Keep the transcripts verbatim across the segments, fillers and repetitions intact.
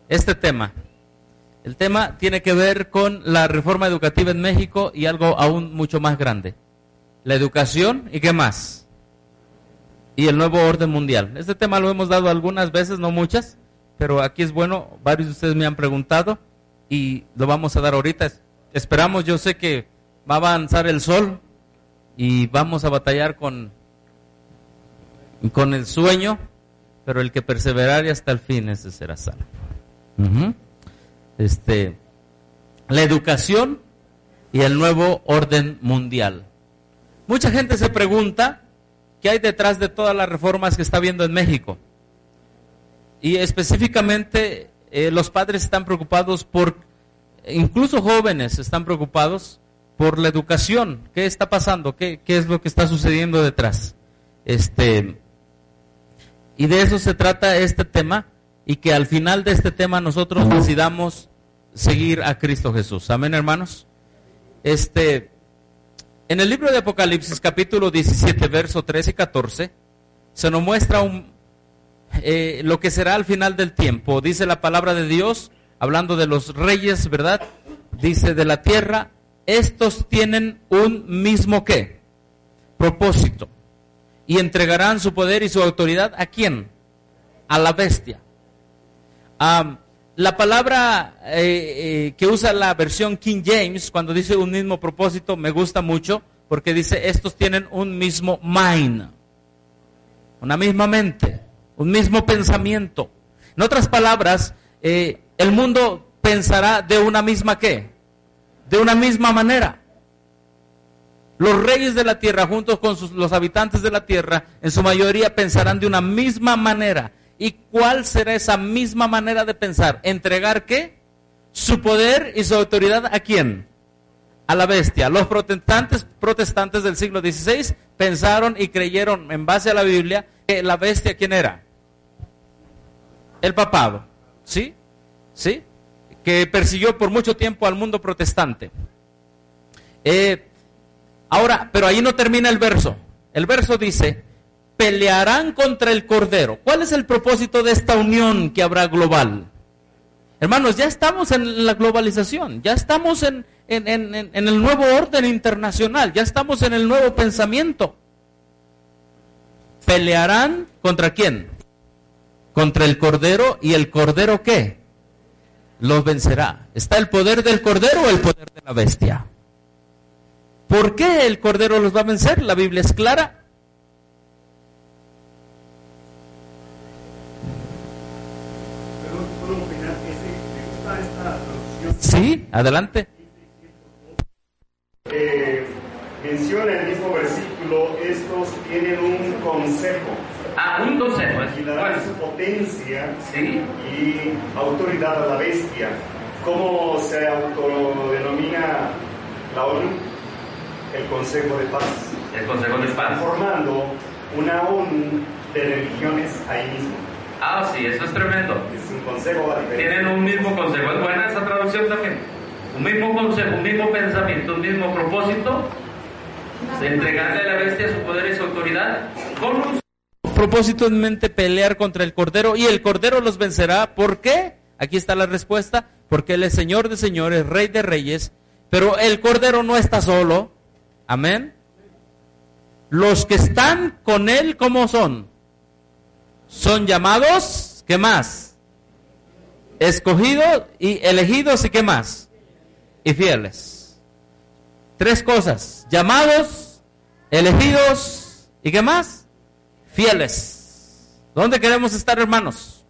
este tema. El tema tiene que ver con la reforma educativa en México y algo aún mucho más grande. La educación y qué más. Y el nuevo orden mundial. Este tema lo hemos dado algunas veces, no muchas, pero aquí es bueno, varios de ustedes me han preguntado y lo vamos a dar ahorita. Esperamos, yo sé que va a avanzar el sol y vamos a batallar con, con el sueño, pero el que perseverare hasta el fin, ese será salvo. Uh-huh. Este, la educación y el nuevo orden mundial. Mucha gente se pregunta qué hay detrás de todas las reformas que está habiendo en México. Y específicamente eh, los padres están preocupados por, incluso jóvenes están preocupados por la educación. ¿Qué está pasando? ¿Qué, qué es lo que está sucediendo detrás? Este, y de eso se trata este tema, y que al final de este tema nosotros decidamos seguir a Cristo Jesús. Amén, hermanos. Este, en el libro de Apocalipsis, capítulo diecisiete, verso trece y catorce, se nos muestra un, eh, lo que será al final del tiempo. Dice la palabra de Dios, hablando de los reyes, ¿verdad? Dice, de la tierra, estos tienen un mismo ¿qué? Propósito. Y entregarán su poder y su autoridad, ¿a quién? A la bestia. Um, la palabra eh, eh, que usa la versión King James, cuando dice un mismo propósito, me gusta mucho, porque dice, estos tienen un mismo mind, una misma mente, un mismo pensamiento. En otras palabras, eh, el mundo pensará de una misma ¿qué? De una misma manera. Los reyes de la tierra, juntos con sus, los habitantes de la tierra, en su mayoría pensarán de una misma manera. ¿Y cuál será esa misma manera de pensar? ¿Entregar qué? Su poder y su autoridad, ¿a quién? A la bestia. Los protestantes, protestantes del siglo dieciséis pensaron y creyeron, en base a la Biblia, que la bestia, ¿quién era? El papado. ¿Sí? ¿Sí? Que persiguió por mucho tiempo al mundo protestante. Eh, ahora, pero ahí no termina el verso. El verso dice, pelearán contra el Cordero. ¿Cuál es el propósito de esta unión que habrá global? Hermanos, ya estamos en la globalización, ya estamos en, en, en, en el nuevo orden internacional, ya estamos en el nuevo pensamiento. ¿Pelearán contra quién? Contra el Cordero, ¿y el Cordero qué? Los vencerá. ¿Está el poder del Cordero o el poder de la bestia? ¿Por qué el Cordero los va a vencer? La Biblia es clara. Sí, adelante. Eh, menciona el mismo versículo, estos tienen un consejo. Ah, un consejo. Y darán su potencia, sí, y autoridad a la bestia. ¿Cómo se autodenomina la ONU? El Consejo de Paz. El Consejo de Paz. Formando una ONU de religiones ahí mismo. Ah, sí, eso es tremendo. Es un consejo a diferencia. Tienen un mismo consejo. Es buena esa traducción también. Un mismo consejo, un mismo pensamiento, un mismo propósito. Entregarle a la bestia su poder y su autoridad. Con un propósito en mente, pelear contra el Cordero. Y el Cordero los vencerá. ¿Por qué? Aquí está la respuesta. Porque Él es Señor de señores, Rey de reyes. Pero el Cordero no está solo. Amén. Los que están con Él, ¿cómo son? Son llamados, ¿qué más? Escogidos y elegidos, ¿y qué más? Y fieles. Tres cosas: llamados, elegidos, ¿y qué más? Fieles. ¿Dónde queremos estar, hermanos?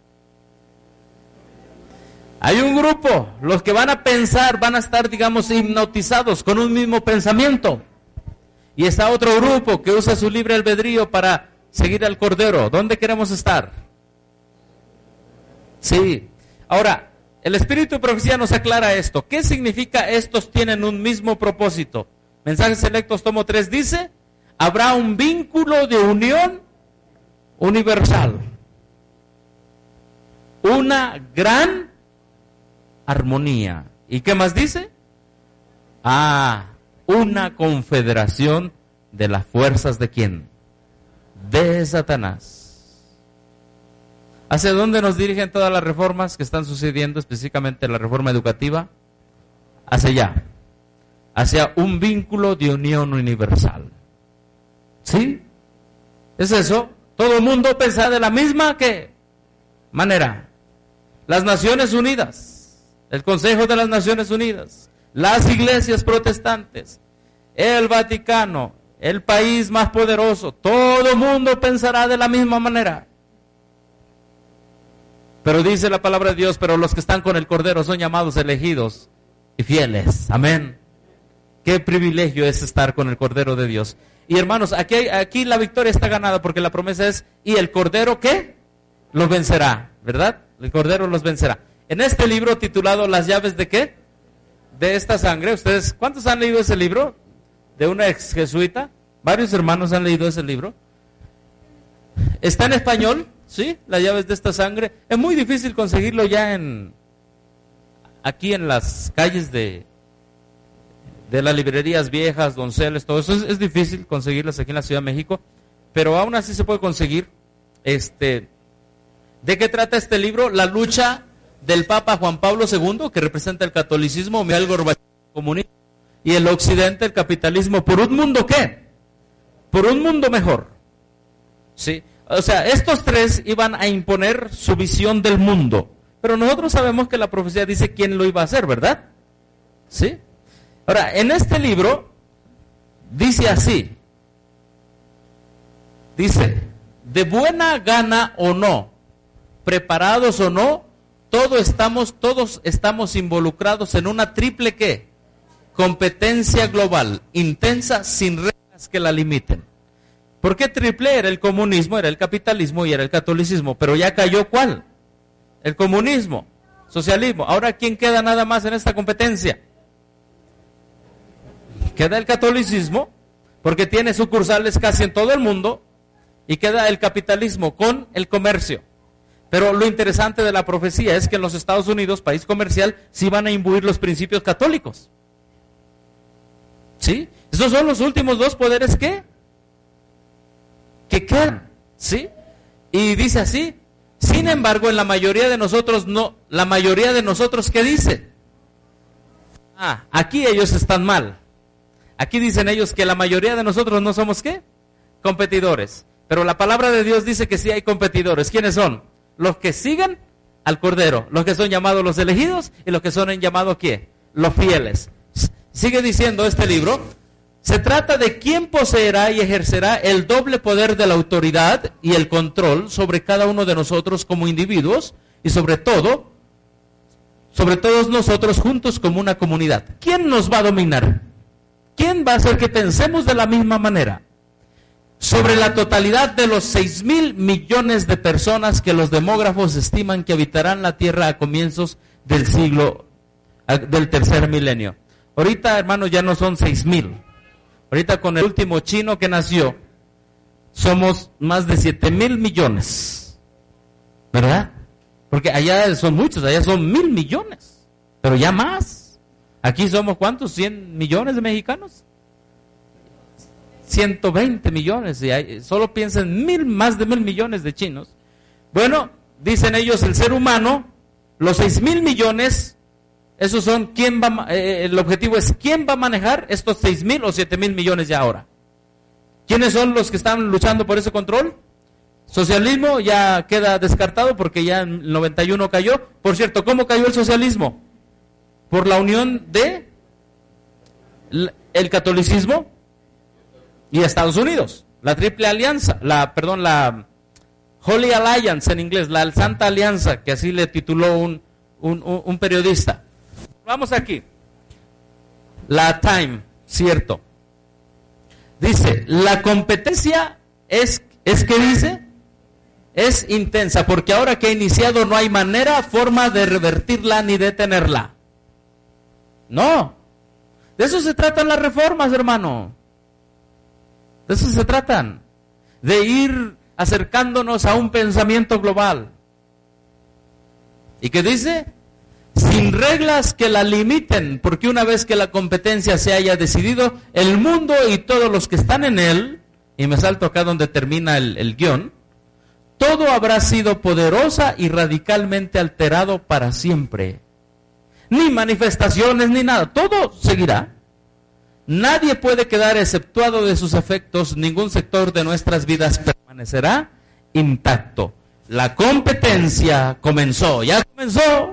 Hay un grupo, los que van a pensar, van a estar, digamos, hipnotizados con un mismo pensamiento. Y está otro grupo que usa su libre albedrío para seguir al Cordero. ¿Dónde queremos estar? Sí. Ahora, el Espíritu de Profecía nos aclara esto. ¿Qué significa estos tienen un mismo propósito? Mensajes Selectos, tomo tres, dice, habrá un vínculo de unión universal. Una gran armonía. ¿Y qué más dice? Ah, una confederación de las fuerzas ¿de quién? De Satanás. ¿Hacia dónde nos dirigen todas las reformas que están sucediendo, específicamente la reforma educativa? Hacia allá, hacia un vínculo de unión universal. ¿Sí? Es eso. Todo el mundo piensa de la misma ¿qué? manera. Las Naciones Unidas, el Consejo de las Naciones Unidas, las iglesias protestantes, el Vaticano, el país más poderoso, todo el mundo pensará de la misma manera. Pero dice la palabra de Dios, pero los que están con el Cordero son llamados elegidos y fieles. Amén. Qué privilegio es estar con el Cordero de Dios. Y hermanos, aquí, aquí la victoria está ganada porque la promesa es, ¿y el Cordero qué? Los vencerá, ¿verdad? El Cordero los vencerá. En este libro titulado ¿Las llaves de qué? De esta sangre. ¿Ustedes cuántos han leído ese libro? De una ex jesuita. Varios hermanos han leído ese libro. Está en español, ¿sí? Las llaves de esta sangre. Es muy difícil conseguirlo ya en aquí en las calles de de las librerías viejas, Donceles, todo eso. Es, es difícil conseguirlas aquí en la Ciudad de México, pero aún así se puede conseguir. Este, ¿de qué trata este libro? La lucha del Papa Juan Pablo segundo, que representa el catolicismo, Mikhail Gorbachev, el comunismo, y el occidente, el capitalismo, por un mundo ¿qué? Por un mundo mejor. ¿Sí? O sea, estos tres iban a imponer su visión del mundo, pero nosotros sabemos que la profecía dice quién lo iba a hacer, ¿verdad? ¿Sí? Ahora, en este libro dice así, dice, de buena gana o no, preparados o no, todos estamos, todos estamos involucrados en una triple ¿qué? Competencia global, intensa, sin reglas que la limiten. ¿Por qué triple? Era el comunismo, era el capitalismo y era el catolicismo, pero ya cayó ¿cuál? El comunismo, socialismo. Ahora, ¿quién queda nada más en esta competencia? Queda el catolicismo, porque tiene sucursales casi en todo el mundo, y queda el capitalismo con el comercio. Pero lo interesante de la profecía es que en los Estados Unidos, país comercial, sí van a imbuir los principios católicos. ¿Sí? Esos son los últimos dos poderes que, que quedan. ¿Sí? Y dice así, sin embargo, en la mayoría de nosotros, no, la mayoría de nosotros, ¿qué dice? Ah, aquí ellos están mal. Aquí dicen ellos que la mayoría de nosotros no somos ¿qué? Competidores. Pero la palabra de Dios dice que sí hay competidores. ¿Quiénes son? Los que siguen al Cordero, los que son llamados los elegidos y los que son llamados ¿qué? Los fieles. Sigue diciendo este libro, se trata de quién poseerá y ejercerá el doble poder de la autoridad y el control sobre cada uno de nosotros como individuos y sobre todo, sobre todos nosotros juntos como una comunidad. ¿Quién nos va a dominar? ¿Quién va a hacer que pensemos de la misma manera? Sobre la totalidad de los seis mil millones de personas que los demógrafos estiman que habitarán la Tierra a comienzos del siglo, del tercer milenio. Ahorita, hermanos, ya no son seis mil. Ahorita con el último chino que nació, somos más de siete mil millones. ¿Verdad? Porque allá son muchos, allá son mil millones. Pero ya más. Aquí somos ¿cuántos? ¿cien millones de mexicanos? ciento veinte millones, y hay, solo piensen mil, más de mil millones de chinos. Bueno, dicen ellos, el ser humano, los seis mil millones, esos son, ¿quién va, eh, el objetivo es, ¿quién va a manejar estos seis mil o siete mil millones ya ahora? ¿Quiénes son los que están luchando por ese control? Socialismo ya queda descartado porque ya en el noventa y uno cayó. Por cierto, ¿cómo cayó el socialismo? Por la unión de el catolicismo y Estados Unidos, la triple alianza, la, perdón, la Holy Alliance en inglés, la Santa Alianza, que así le tituló un, un, un, un periodista. Vamos aquí. La Time, cierto. Dice, la competencia es, es que dice, es intensa, porque ahora que ha iniciado no hay manera, forma de revertirla ni detenerla. No. De eso se tratan las reformas, hermano. De eso se tratan, de ir acercándonos a un pensamiento global. ¿Y qué dice? Sin reglas que la limiten, porque una vez que la competencia se haya decidido, el mundo y todos los que están en él, y me salto acá donde termina el, el guión, todo habrá sido poderosa y radicalmente alterado para siempre. Ni manifestaciones ni nada, todo seguirá. Nadie puede quedar exceptuado de sus efectos, ningún sector de nuestras vidas permanecerá intacto. La competencia comenzó, ya comenzó.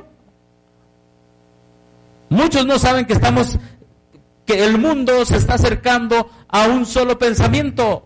Muchos no saben que estamos, que el mundo se está acercando a un solo pensamiento.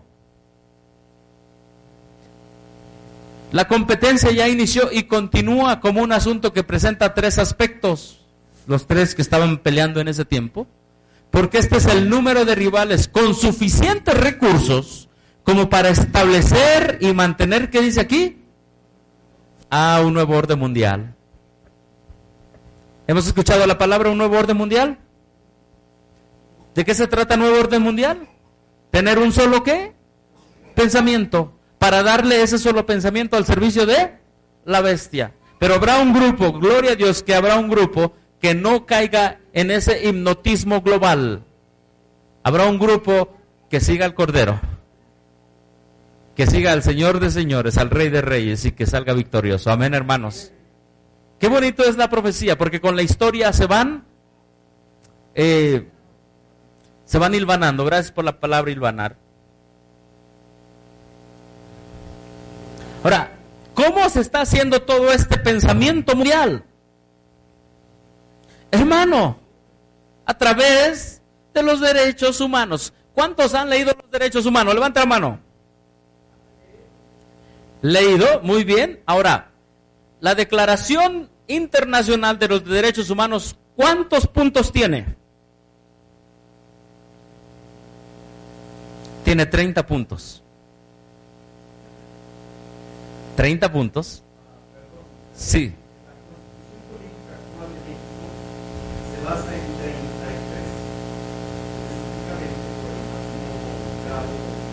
La competencia ya inició y continúa como un asunto que presenta tres aspectos, los tres que estaban peleando en ese tiempo, porque este es el número de rivales con suficientes recursos como para establecer y mantener, ¿qué dice aquí? A un nuevo orden mundial. ¿Hemos escuchado la palabra un nuevo orden mundial? ¿De qué se trata nuevo orden mundial? ¿Tener un solo qué? Pensamiento, para darle ese solo pensamiento al servicio de la bestia. Pero habrá un grupo, gloria a Dios que habrá un grupo que no caiga en ese hipnotismo global. Habrá un grupo que siga al Cordero, que siga al Señor de señores, al Rey de reyes y que salga victorioso. Amén, hermanos. Qué bonito es la profecía, porque con la historia se van, eh, se van hilvanando. Gracias por la palabra hilvanar. Ahora, ¿cómo se está haciendo todo este pensamiento mundial? Hermano, a través de los derechos humanos. ¿Cuántos han leído los derechos humanos? Levanta la mano. Leído, muy bien. Ahora, la Declaración Internacional de los Derechos Humanos, ¿cuántos puntos tiene? Tiene treinta puntos. ¿treinta puntos? Sí. Se basa en treinta y tres, específicamente por el máximo grado,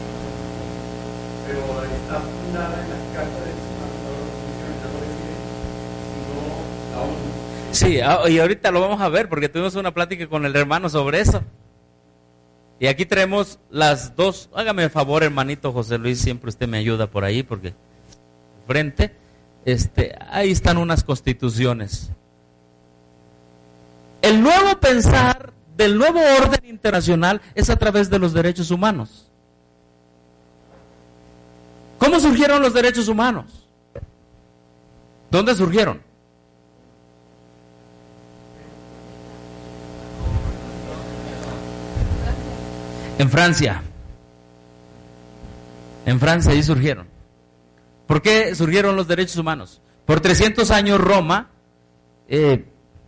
pero está fundada en la Carta de los Humanos, Sí, y ahorita lo vamos a ver porque tuvimos una plática con el hermano sobre eso. Y aquí traemos las dos. Hágame el favor, hermanito José Luis, siempre usted me ayuda por ahí porque frente, este, ahí están unas constituciones. El nuevo pensar del nuevo orden internacional es a través de los derechos humanos. ¿Cómo surgieron los derechos humanos? ¿Dónde surgieron? En Francia. En Francia ahí surgieron. ¿Por qué surgieron los derechos humanos? Por trescientos años Roma eh,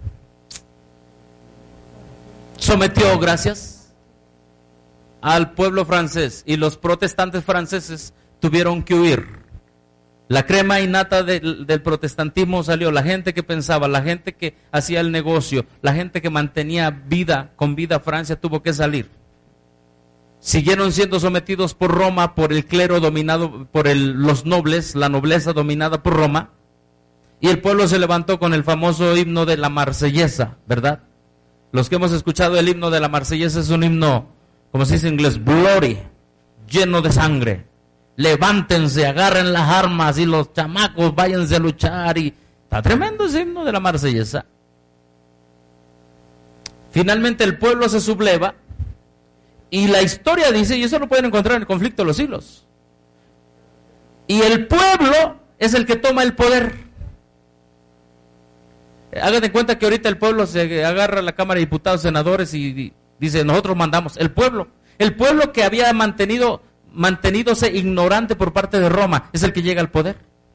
sometió, gracias, al pueblo francés y los protestantes franceses tuvieron que huir. La crema innata de, del protestantismo salió, la gente que pensaba, la gente que hacía el negocio, la gente que mantenía vida, con vida Francia tuvo que salir. Siguieron siendo sometidos por Roma, por el clero dominado, por el, los nobles, la nobleza dominada por Roma, y el pueblo se levantó con el famoso himno de la Marsellesa, ¿verdad? Los que hemos escuchado el himno de la Marsellesa es un himno, como se dice en inglés, glory, lleno de sangre. Levántense, agarren las armas y los chamacos váyanse a luchar. Y está tremendo ese himno de la Marsellesa. Finalmente el pueblo se subleva y la historia dice, y eso lo pueden encontrar en el conflicto de los siglos, y el pueblo es el que toma el poder. Hagan de cuenta que ahorita el pueblo se agarra a la Cámara de Diputados, senadores y dice, nosotros mandamos. El pueblo, el pueblo que había mantenido, mantenídose ignorante por parte de Roma, es el que llega al poder.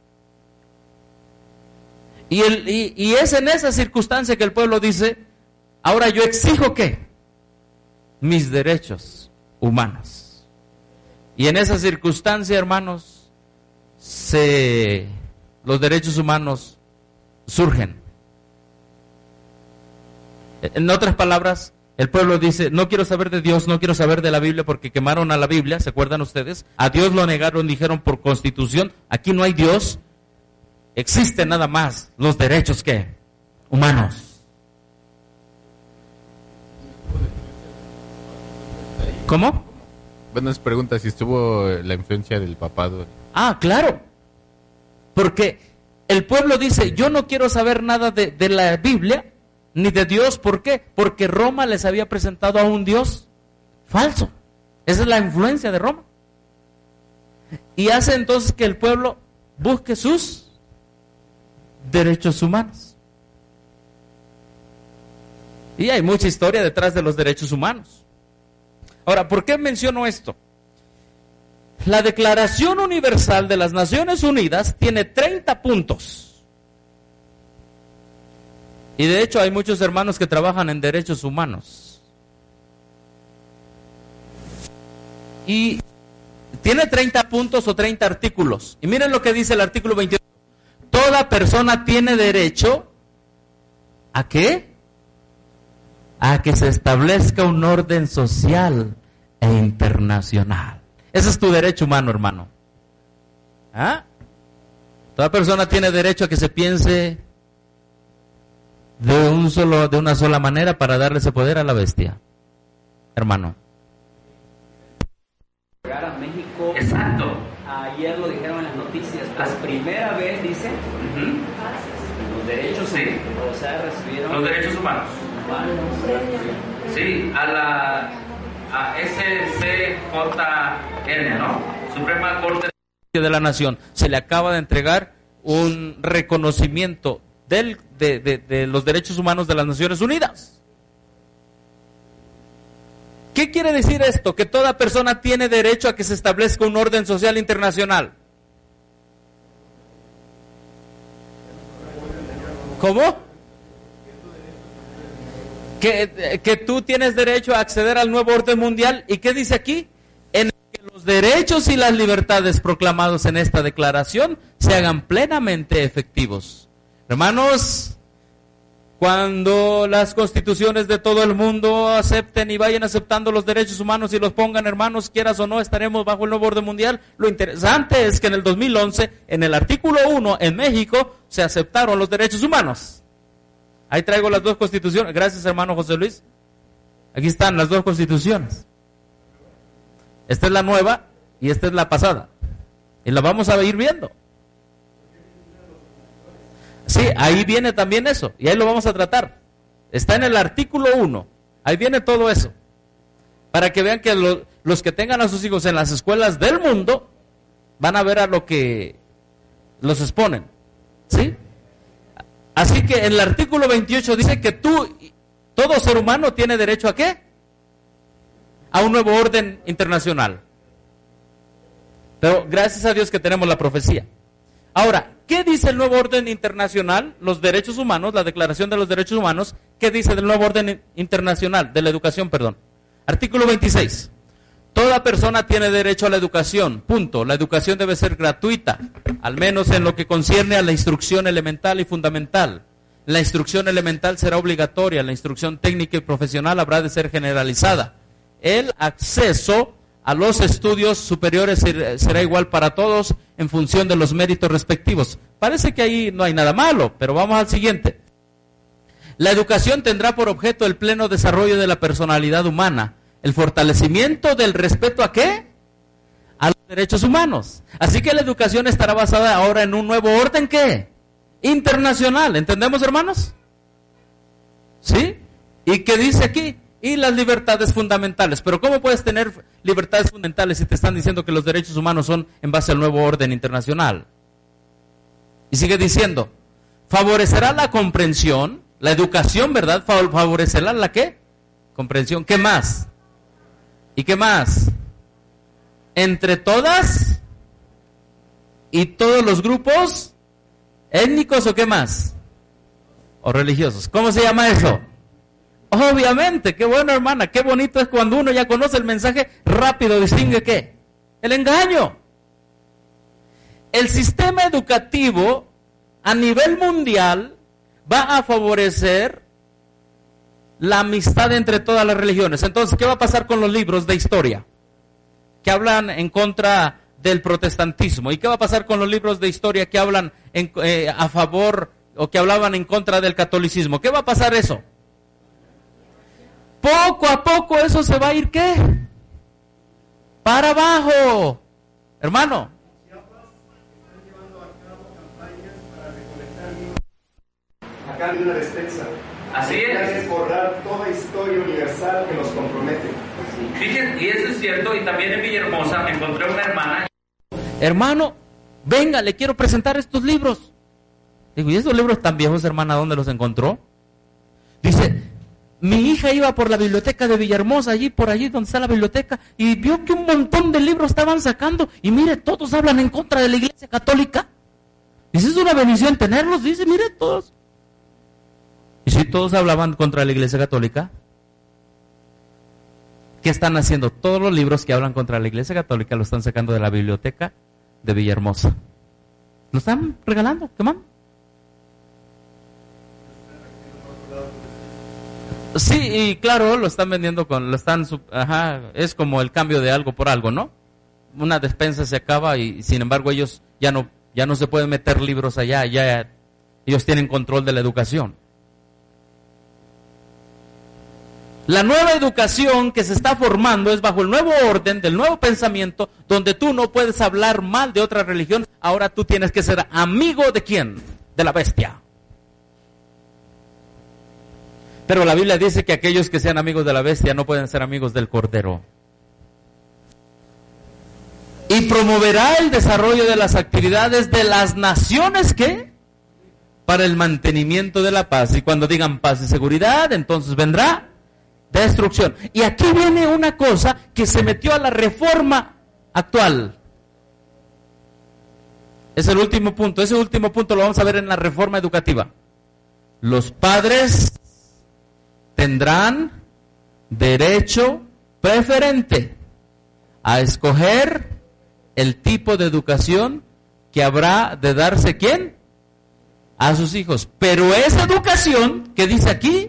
Y, el, y, y es en esa circunstancia que el pueblo dice, ahora yo exijo ¿qué? Mis derechos humanos. Y en esa circunstancia, hermanos, se, los derechos humanos surgen. En otras palabras, el pueblo dice, no quiero saber de Dios, no quiero saber de la Biblia, porque quemaron a la Biblia, ¿se acuerdan ustedes? A Dios lo negaron, dijeron por constitución, aquí no hay Dios, existe nada más los derechos ¿qué? Humanos. ¿Cómo? Bueno, es pregunta si estuvo la influencia del papado. Ah, claro. Porque el pueblo dice, yo no quiero saber nada de, de la Biblia, ni de Dios. ¿Por qué? Porque Roma les había presentado a un Dios falso. Esa es la influencia de Roma. Y hace entonces que el pueblo busque sus derechos humanos. Y hay mucha historia detrás de los derechos humanos. Ahora, ¿por qué menciono esto? La Declaración Universal de las Naciones Unidas tiene treinta puntos. Y de hecho hay muchos hermanos que trabajan en derechos humanos. Y tiene treinta puntos o treinta artículos. Y miren lo que dice el artículo veintiocho. Toda persona tiene derecho ¿a qué? A que se establezca un orden social e internacional. Ese es tu derecho humano, hermano. ¿Ah? Toda persona tiene derecho a que se piense de un solo, de una sola manera para darle ese poder a la bestia, hermano. Llegar a México. Exacto. Ayer lo dijeron en las noticias. Por primera vez, dice, uh-huh. los derechos, sí. O sea, recibieron los derechos humanos. humanos. Sí, a la a S C J N, ¿no? Suprema Corte de la Nación. Se le acaba de entregar un reconocimiento del, de, de, de los derechos humanos de las Naciones Unidas. ¿Qué quiere decir esto? Que toda persona tiene derecho a que se establezca un orden social internacional. ¿Cómo? Que, que tú tienes derecho a acceder al nuevo orden mundial. ¿Y qué dice aquí? En que los derechos y las libertades proclamados en esta declaración se hagan plenamente efectivos. Hermanos, cuando las constituciones de todo el mundo acepten y vayan aceptando los derechos humanos y los pongan, hermanos, quieras o no, estaremos bajo el nuevo orden mundial. Lo interesante es que en el dos mil once, en el artículo uno, en México, se aceptaron los derechos humanos. Ahí traigo las dos constituciones. Gracias, hermano José Luis. Aquí están las dos constituciones. Esta es la nueva y esta es la pasada. Y la vamos a ir viendo. Sí, ahí viene también eso. Y ahí lo vamos a tratar. Está en el artículo uno. Ahí viene todo eso. Para que vean que lo, los que tengan a sus hijos en las escuelas del mundo van a ver a lo que los exponen. ¿Sí? Así que en el artículo veintiocho dice que tú, todo ser humano tiene derecho ¿a qué? A un nuevo orden internacional. Pero gracias a Dios que tenemos la profecía. Ahora, ¿qué dice el nuevo orden internacional? Los derechos humanos, la Declaración de los Derechos Humanos. ¿Qué dice del nuevo orden internacional? De la educación, perdón. Artículo veintiséis. Toda persona tiene derecho a la educación, punto. La educación debe ser gratuita, al menos en lo que concierne a la instrucción elemental y fundamental. La instrucción elemental será obligatoria, la instrucción técnica y profesional habrá de ser generalizada. El acceso a los estudios superiores será igual para todos en función de los méritos respectivos. Parece que ahí no hay nada malo, pero vamos al siguiente. La educación tendrá por objeto el pleno desarrollo de la personalidad humana. El fortalecimiento del respeto ¿a qué? A los derechos humanos. Así que la educación estará basada ahora en un nuevo orden ¿qué? Internacional. ¿Entendemos, hermanos? ¿Sí? ¿Y qué dice aquí? Y las libertades fundamentales. Pero ¿cómo puedes tener libertades fundamentales si te están diciendo que los derechos humanos son en base al nuevo orden internacional? Y sigue diciendo, favorecerá la comprensión, la educación, ¿verdad? Favorecerá la ¿qué? Comprensión. ¿Qué más? ¿Y qué más? Entre todas y todos los grupos étnicos o qué más? O religiosos. ¿Cómo se llama eso? Obviamente, qué bueno, hermana, qué bonito es cuando uno ya conoce el mensaje, rápido distingue ¿qué? El engaño. El sistema educativo a nivel mundial va a favorecer la amistad entre todas las religiones. Entonces, ¿qué va a pasar con los libros de historia que hablan en contra del protestantismo? ¿Y qué va a pasar con los libros de historia que hablan en, eh, a favor o que hablaban en contra del catolicismo? ¿Qué va a pasar eso? Poco a poco eso se va a ir ¿qué? Para abajo. Hermano. a cambio de una despensa. Así El plan es. es borrar toda historia universal que nos compromete. Fíjense, y eso es cierto, y también en Villahermosa me encontré una hermana. Hermano, venga, le quiero presentar estos libros. Digo, ¿y esos libros tan viejos, hermana, dónde los encontró? Dice, mi hija iba por la biblioteca de Villahermosa, allí, por allí donde está la biblioteca, y vio que un montón de libros estaban sacando, y mire, todos hablan en contra de la Iglesia Católica. Dice, es una bendición tenerlos, dice, mire, todos. Y si todos hablaban contra la Iglesia Católica, ¿qué están haciendo? Todos los libros que hablan contra la Iglesia Católica lo están sacando de la biblioteca de Villahermosa. Lo están regalando, quemando. Sí, y claro, lo están vendiendo con, lo están, ajá, es como el cambio de algo por algo, ¿no? Una despensa se acaba y sin embargo ellos ya no, ya no se pueden meter libros allá, ya ellos tienen control de la educación. La nueva educación que se está formando es bajo el nuevo orden del nuevo pensamiento, donde tú no puedes hablar mal de otra religión, ahora tú tienes que ser amigo de quién, de la bestia. Pero la Biblia dice que aquellos que sean amigos de la bestia no pueden ser amigos del Cordero. Y promoverá el desarrollo de las actividades de las naciones, ¿qué? Para el mantenimiento de la paz. Y cuando digan paz y seguridad, entonces vendrá destrucción. Y aquí viene una cosa que se metió a la reforma actual. Es el último punto. Ese último punto lo vamos a ver en la reforma educativa. Los padres tendrán derecho preferente a escoger el tipo de educación que habrá de darse ¿quién? A sus hijos. Pero esa educación que dice aquí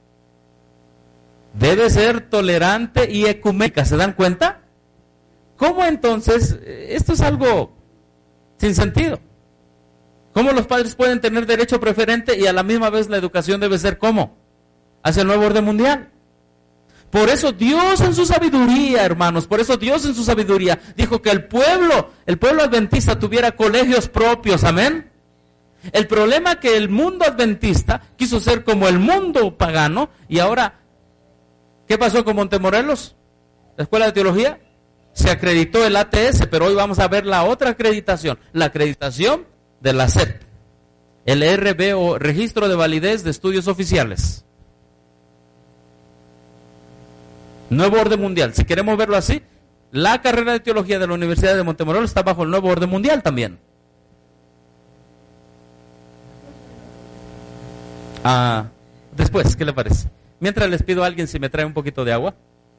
debe ser tolerante y ecuménica. ¿Se dan cuenta? ¿Cómo entonces? Esto es algo sin sentido. ¿Cómo los padres pueden tener derecho preferente y a la misma vez la educación debe ser ¿cómo? Hacia el nuevo orden mundial. Por eso Dios en su sabiduría, hermanos, por eso Dios en su sabiduría dijo que el pueblo, el pueblo adventista tuviera colegios propios, amén. El problema es que el mundo adventista quiso ser como el mundo pagano y ahora, ¿qué pasó con Montemorelos? La escuela de teología se acreditó el A T S, pero hoy vamos a ver la otra acreditación, la acreditación de la S E P, el R B o Registro de Validez de Estudios Oficiales. Nuevo orden mundial. Si queremos verlo así, la carrera de teología de la Universidad de Montemorelos está bajo el nuevo orden mundial también. Ah, después, ¿qué le parece? Mientras les pido a alguien si me trae un poquito de agua.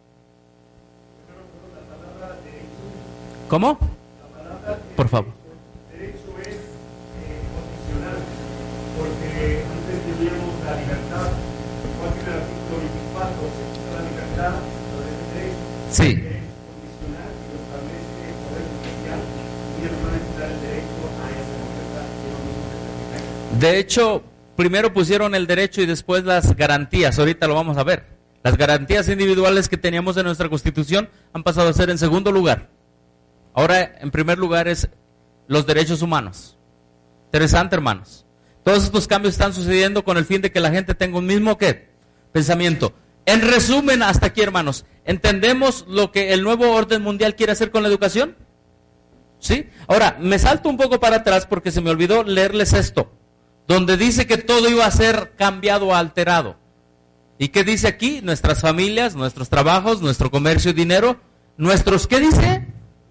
¿Cómo? Por favor. Derecho es eh, condicional, porque antes teníamos la libertad, igual que en el artículo veinticuatro se quita la libertad, lo de derecho. Sí. Es condicional y lo establece el poder judicial y ellos van a quitar el derecho a esa libertad que ellos mismos determinan. De hecho, primero pusieron el derecho y después las garantías. Ahorita lo vamos a ver. Las garantías individuales que teníamos en nuestra Constitución han pasado a ser en segundo lugar. Ahora, en primer lugar, es los derechos humanos. Interesante, hermanos. Todos estos cambios están sucediendo con el fin de que la gente tenga un mismo, ¿qué? Pensamiento. En resumen, hasta aquí, hermanos, ¿entendemos lo que el nuevo orden mundial quiere hacer con la educación? ¿Sí? Ahora, me salto un poco para atrás porque se me olvidó leerles esto, donde dice que todo iba a ser cambiado o alterado. ¿Y qué dice aquí? Nuestras familias, nuestros trabajos, nuestro comercio y dinero, nuestros, ¿qué dice?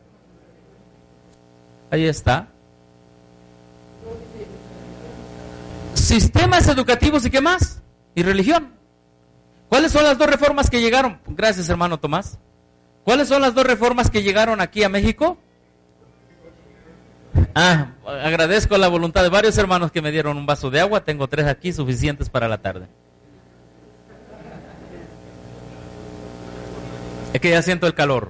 Ahí está. Sistemas educativos y qué más? Y religión. ¿Cuáles son las dos reformas que llegaron? Gracias, hermano Tomás. ¿Cuáles son las dos reformas que llegaron aquí a México? Ah, agradezco la voluntad de varios hermanos que me dieron un vaso de agua. Tengo tres aquí suficientes para la tarde. Es que ya siento el calor.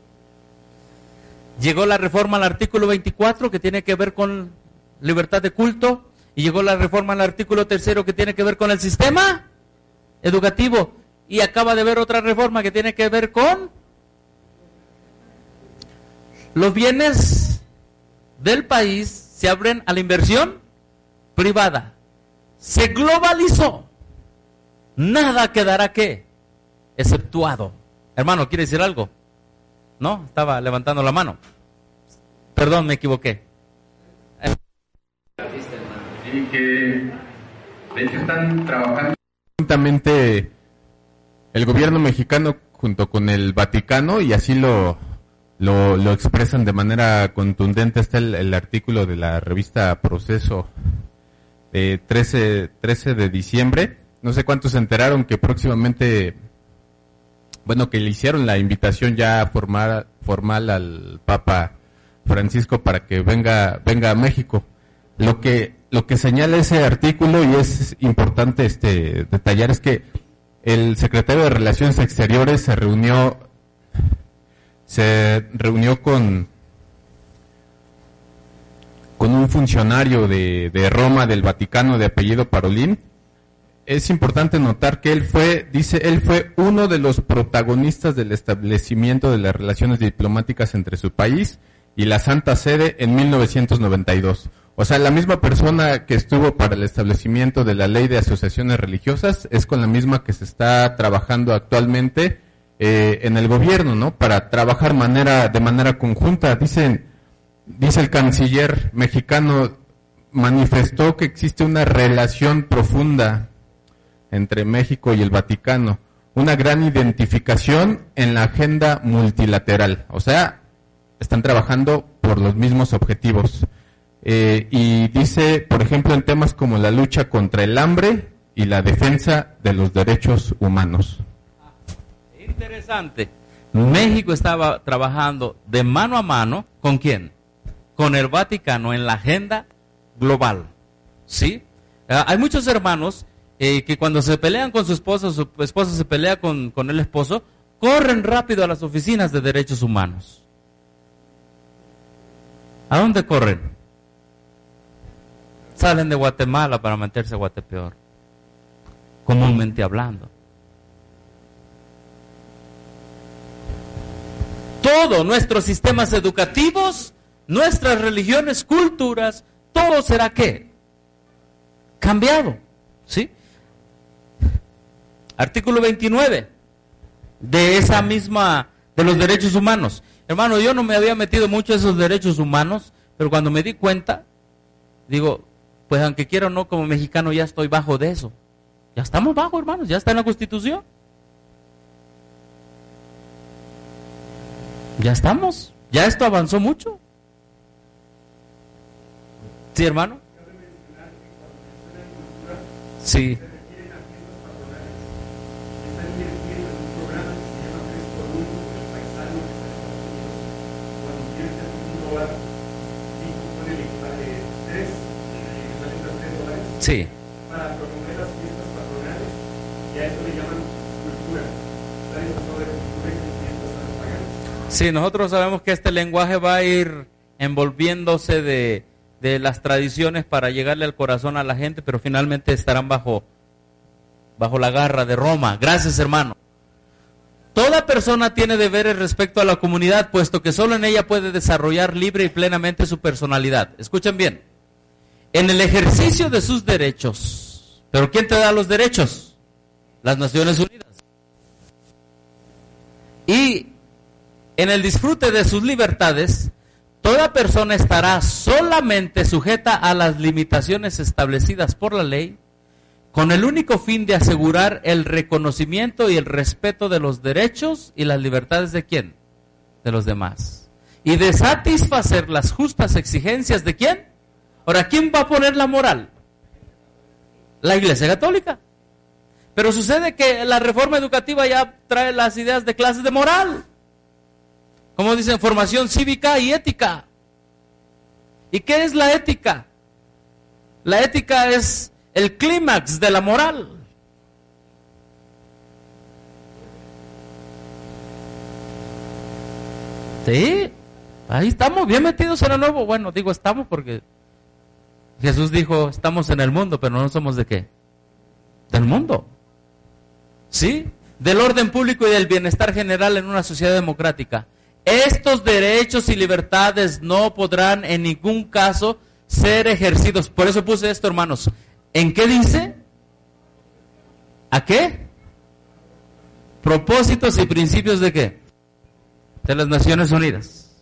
Llegó la reforma al artículo veinticuatro que tiene que ver con libertad de culto. Y llegó la reforma al artículo tercero que tiene que ver con el sistema educativo. Y acaba de haber otra reforma que tiene que ver con los bienes del país se abren a la inversión privada. se globalizó. Nada quedará ¿qué? Exceptuado. Hermano, ¿quiere decir algo? No, estaba levantando la mano. Perdón, me equivoqué. Y que de hecho están trabajando juntamente el gobierno mexicano junto con el Vaticano, y así lo lo, lo expresan de manera contundente. Está el, el artículo de la revista Proceso de trece de diciembre. No sé cuántos se enteraron que próximamente, bueno, que le hicieron la invitación ya formal, formal al Papa Francisco para que venga venga a México. Lo que lo que señala ese artículo, y es importante este detallar, es que el secretario de Relaciones Exteriores se reunió se reunió con con un funcionario de, de Roma, del Vaticano, de apellido Parolin. Es importante notar que él fue, dice, él fue uno de los protagonistas del establecimiento de las relaciones diplomáticas entre su país y la Santa Sede en mil novecientos noventa y dos. O sea, la misma persona que estuvo para el establecimiento de la ley de asociaciones religiosas es con la misma que se está trabajando actualmente eh, en el gobierno, ¿no? Para trabajar manera de manera conjunta. Dicen, dice el canciller mexicano, manifestó que existe una relación profunda entre México y el Vaticano, una gran identificación en la agenda multilateral. O sea, están trabajando por los mismos objetivos. Eh, y dice, por ejemplo, en temas como la lucha contra el hambre y la defensa de los derechos humanos. Interesante. México estaba trabajando de mano a mano, ¿con quién? Con el Vaticano en la agenda global. ¿Sí? Uh, hay muchos hermanos eh, que cuando se pelean con su esposa, su esposa se pelea con, con el esposo, corren rápido a las oficinas de derechos humanos. ¿A dónde corren? Salen de Guatemala para meterse a Guatepeor, comúnmente hablando. Todos nuestros sistemas educativos, nuestras religiones, culturas, todo será ¿qué? Cambiado, ¿sí? Artículo veintinueve de esa misma, de los derechos humanos. Hermano, yo no me había metido mucho en esos derechos humanos, pero cuando me di cuenta, digo, pues aunque quiera o no, como mexicano ya estoy bajo de eso. Ya estamos bajo, hermanos, ya está en la Constitución. Ya estamos, ya esto avanzó mucho. ¿Sí, hermano? Sí. Sí. Para promover las fiestas patronales, y a eso le llaman cultura. ¿Sabes sobre cultura y fiestas paganas? Sí, nosotros sabemos que este lenguaje va a ir envolviéndose de, de las tradiciones para llegarle al corazón a la gente, pero finalmente estarán bajo, bajo la garra de Roma. Gracias, hermano. Toda persona tiene deberes respecto a la comunidad, puesto que solo en ella puede desarrollar libre y plenamente su personalidad. Escuchen bien. En el ejercicio de sus derechos. ¿Pero quién te da los derechos? Las Naciones Unidas. Y en el disfrute de sus libertades, toda persona estará solamente sujeta a las limitaciones establecidas por la ley, con el único fin de asegurar el reconocimiento y el respeto de los derechos y las libertades de quién? De los demás. Y de satisfacer las justas exigencias de quién? Ahora, ¿quién va a poner la moral? La Iglesia Católica. Pero sucede que la reforma educativa ya trae las ideas de clases de moral. Como dicen, formación cívica y ética. ¿Y qué es la ética? La ética es el clímax de la moral. Sí, ahí estamos bien metidos en el nuevo. Bueno, digo estamos porque Jesús dijo, estamos en el mundo, pero no somos de qué? Del mundo. ¿Sí? Del orden público y del bienestar general en una sociedad democrática. Estos derechos y libertades no podrán en ningún caso ser ejercidos. Por eso puse esto, hermanos. ¿En qué dice? ¿A qué? Propósitos y principios de qué? De las Naciones Unidas.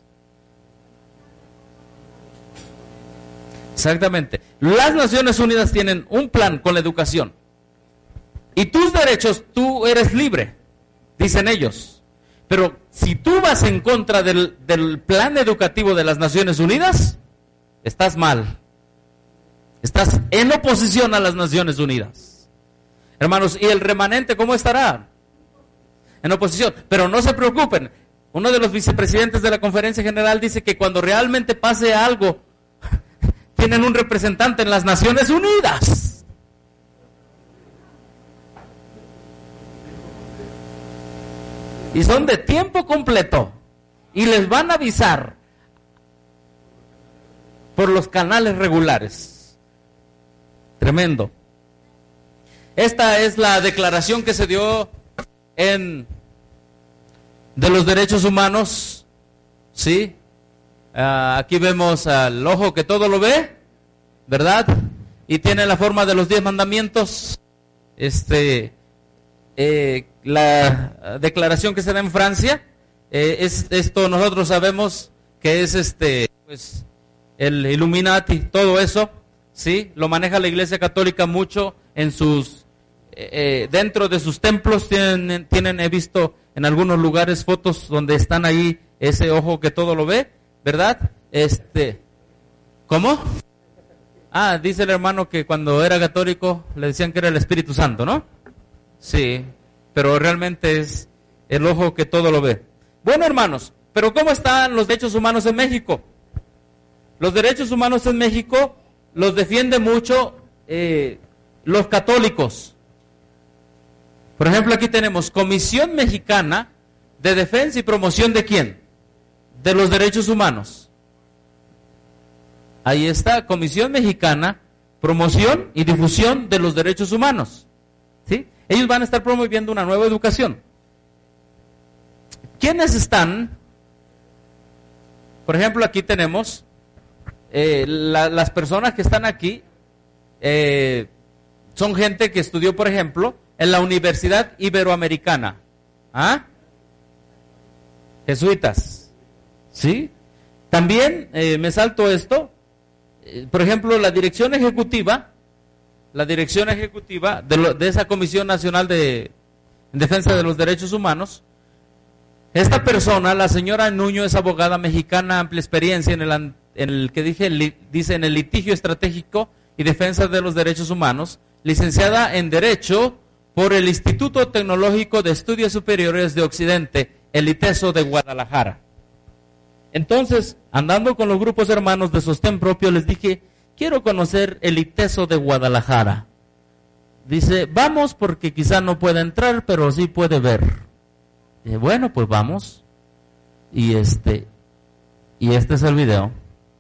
Exactamente. Las Naciones Unidas tienen un plan con la educación. Y tus derechos, tú eres libre, dicen ellos. Pero si tú vas en contra del, del plan educativo de las Naciones Unidas, estás mal. Estás en oposición a las Naciones Unidas. Hermanos, ¿y el remanente cómo estará? En oposición. Pero no se preocupen. Uno de los vicepresidentes de la Conferencia General dice que cuando realmente pase algo, tienen un representante en las Naciones Unidas. Y son de tiempo completo. Y les van a avisar por los canales regulares. Tremendo. Esta es la declaración que se dio en de los derechos humanos. ¿Sí? Uh, aquí vemos al ojo que todo lo ve, ¿verdad? Y tiene la forma de los diez mandamientos. Este, eh, la declaración que se da en Francia, eh, es esto nosotros sabemos que es este, pues, el Illuminati, todo eso, sí, lo maneja la Iglesia Católica mucho en sus, eh, dentro de sus templos tienen, tienen, he visto en algunos lugares fotos donde están ahí ese ojo que todo lo ve. ¿Verdad? Este, ¿cómo? Ah, dice el hermano que cuando era católico le decían que era el Espíritu Santo, ¿no? Sí, pero realmente es el ojo que todo lo ve. Bueno, hermanos, pero ¿cómo están los derechos humanos en México? Los derechos humanos en México los defienden mucho eh, los católicos. Por ejemplo, aquí tenemos Comisión Mexicana de Defensa y Promoción de ¿quién? De los derechos humanos. Ahí está, Comisión Mexicana, Promoción y Difusión de los Derechos Humanos. ¿Sí? Ellos van a estar promoviendo una nueva educación. ¿Quiénes están? Por ejemplo, aquí tenemos eh, la, las personas que están aquí, eh, son gente que estudió, por ejemplo, en la Universidad Iberoamericana. ¿Ah? Jesuitas. ¿Sí? También eh, me salto esto, eh, por ejemplo, la dirección ejecutiva, la dirección ejecutiva de, lo, de esa Comisión Nacional de en Defensa de los Derechos Humanos. Esta persona, la señora Nuño, es abogada mexicana, amplia experiencia en el, en el que dije, li, dice en el litigio estratégico y defensa de los derechos humanos, licenciada en Derecho por el Instituto Tecnológico de Estudios Superiores de Occidente, el ITESO de Guadalajara. Entonces, andando con los grupos hermanos de sostén propio, les dije, quiero conocer el ITESO de Guadalajara. Dice, vamos porque quizá no pueda entrar, pero sí puede ver. Dije, bueno, pues vamos. Y este, y este es el video.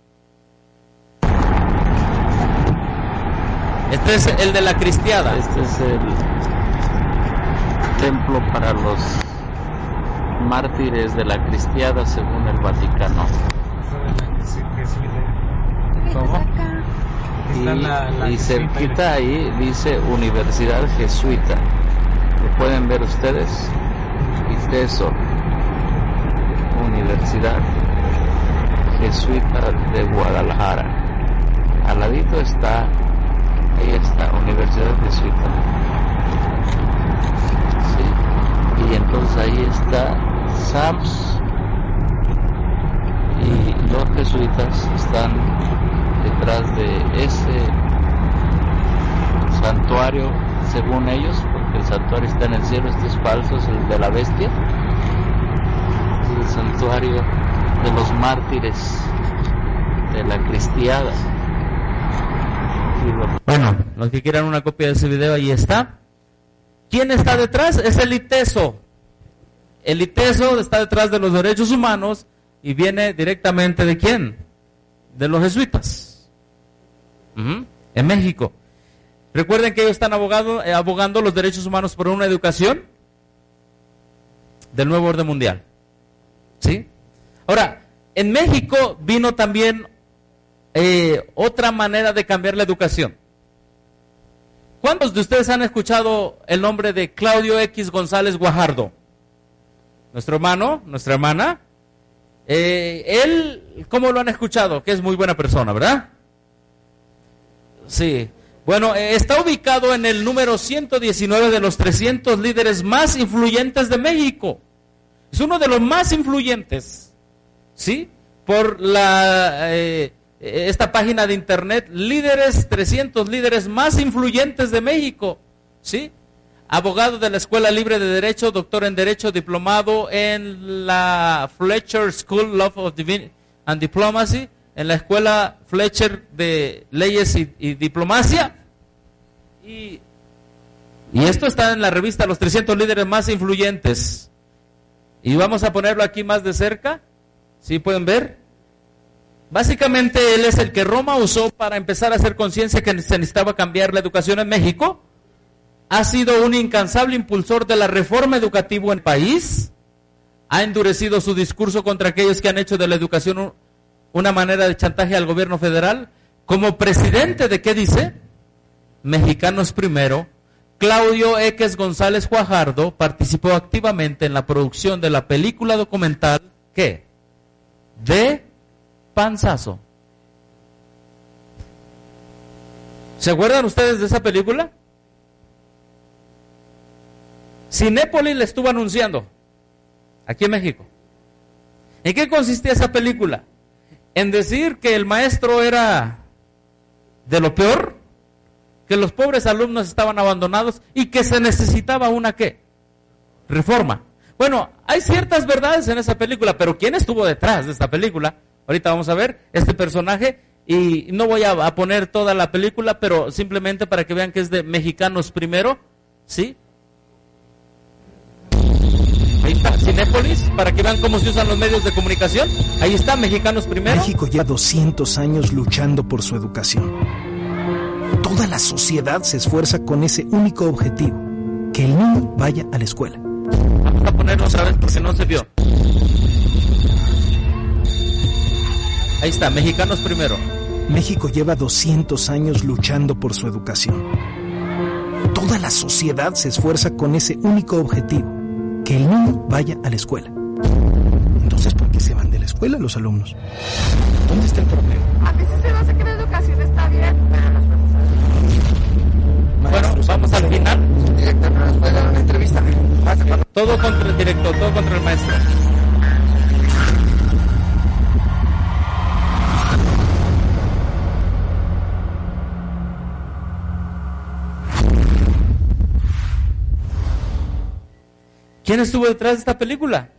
Este es el de la Cristiada. Este es el templo para los mártires de la Cristiada según el Vaticano. ¿Cómo? Y, y cerquita ahí dice Universidad Jesuita. ¿Lo pueden ver ustedes? ITESO, Universidad Jesuita de Guadalajara. Al ladito está, ahí está, Universidad Jesuita. Sí. Y entonces ahí está SAMS, y los jesuitas están detrás de ese santuario, según ellos, porque el santuario está en el cielo. Este es falso, es el de la bestia, es el santuario de los mártires de la Cristiada. Bueno, los que quieran una copia de ese video, ahí está. ¿Quién está detrás? Es el ITESO. El ITESO está detrás de los derechos humanos y viene directamente ¿de quién? De los jesuitas. Uh-huh. En México. Recuerden que ellos están abogado, eh, abogando los derechos humanos por una educación del nuevo orden mundial. ¿Sí? Ahora, en México vino también eh, otra manera de cambiar la educación. ¿Cuántos de ustedes han escuchado el nombre de Claudio X González Guajardo? Nuestro hermano, nuestra hermana. Eh, él, ¿cómo lo han escuchado? Que es muy buena persona, ¿verdad? Sí. Bueno, eh, está ubicado en el número ciento diecinueve de los trescientos líderes más influyentes de México. Es uno de los más influyentes, ¿sí? Por la eh, esta página de internet, líderes, trescientos líderes más influyentes de México, ¿sí? Abogado de la Escuela Libre de Derecho, doctor en Derecho, diplomado en la Fletcher School of Divinity and Diplomacy, en la Escuela Fletcher de Leyes y, y Diplomacia. Y, y esto está en la revista Los trescientos líderes más influyentes. Y vamos a ponerlo aquí más de cerca, ¿sí pueden ver? Básicamente él es el que Roma usó para empezar a hacer conciencia que se necesitaba cambiar la educación en México. Ha sido un incansable impulsor de la reforma educativa en el país. Ha endurecido su discurso contra aquellos que han hecho de la educación una manera de chantaje al gobierno federal. Como presidente de, ¿qué dice? Mexicanos Primero, Claudio X González Guajardo participó activamente en la producción de la película documental, ¿qué? De Panzazo. ¿Se acuerdan ustedes de esa película? Cinépolis la estuvo anunciando aquí en México. ¿En qué consistía esa película? En decir que el maestro era de lo peor, que los pobres alumnos estaban abandonados y que se necesitaba una ¿qué? Reforma. Bueno, hay ciertas verdades en esa película, pero ¿quién estuvo detrás de esta película? Ahorita vamos a ver este personaje y no voy a, a poner toda la película, pero simplemente para que vean que es de Mexicanos Primero, ¿sí? Ahí está, Cinépolis, para que vean cómo se usan los medios de comunicación. Ahí está, Mexicanos Primero. México lleva doscientos años luchando por su educación. Toda la sociedad se esfuerza con ese único objetivo, que el niño vaya a la escuela. Vamos a ponerlo otra vez porque no se vio. Ahí está, Mexicanos Primero. México lleva doscientos años luchando por su educación. Toda la sociedad se esfuerza con ese único objetivo, que el niño vaya a la escuela. Entonces, ¿por qué se van de la escuela los alumnos? ¿Dónde está el problema? A veces se nos hace que la educación está bien, pero los profesores... Bueno, vamos al final. Director, ¿no nos puede dar una entrevista? Todo contra el director, todo contra el maestro. ¿Quién estuvo detrás de esta película?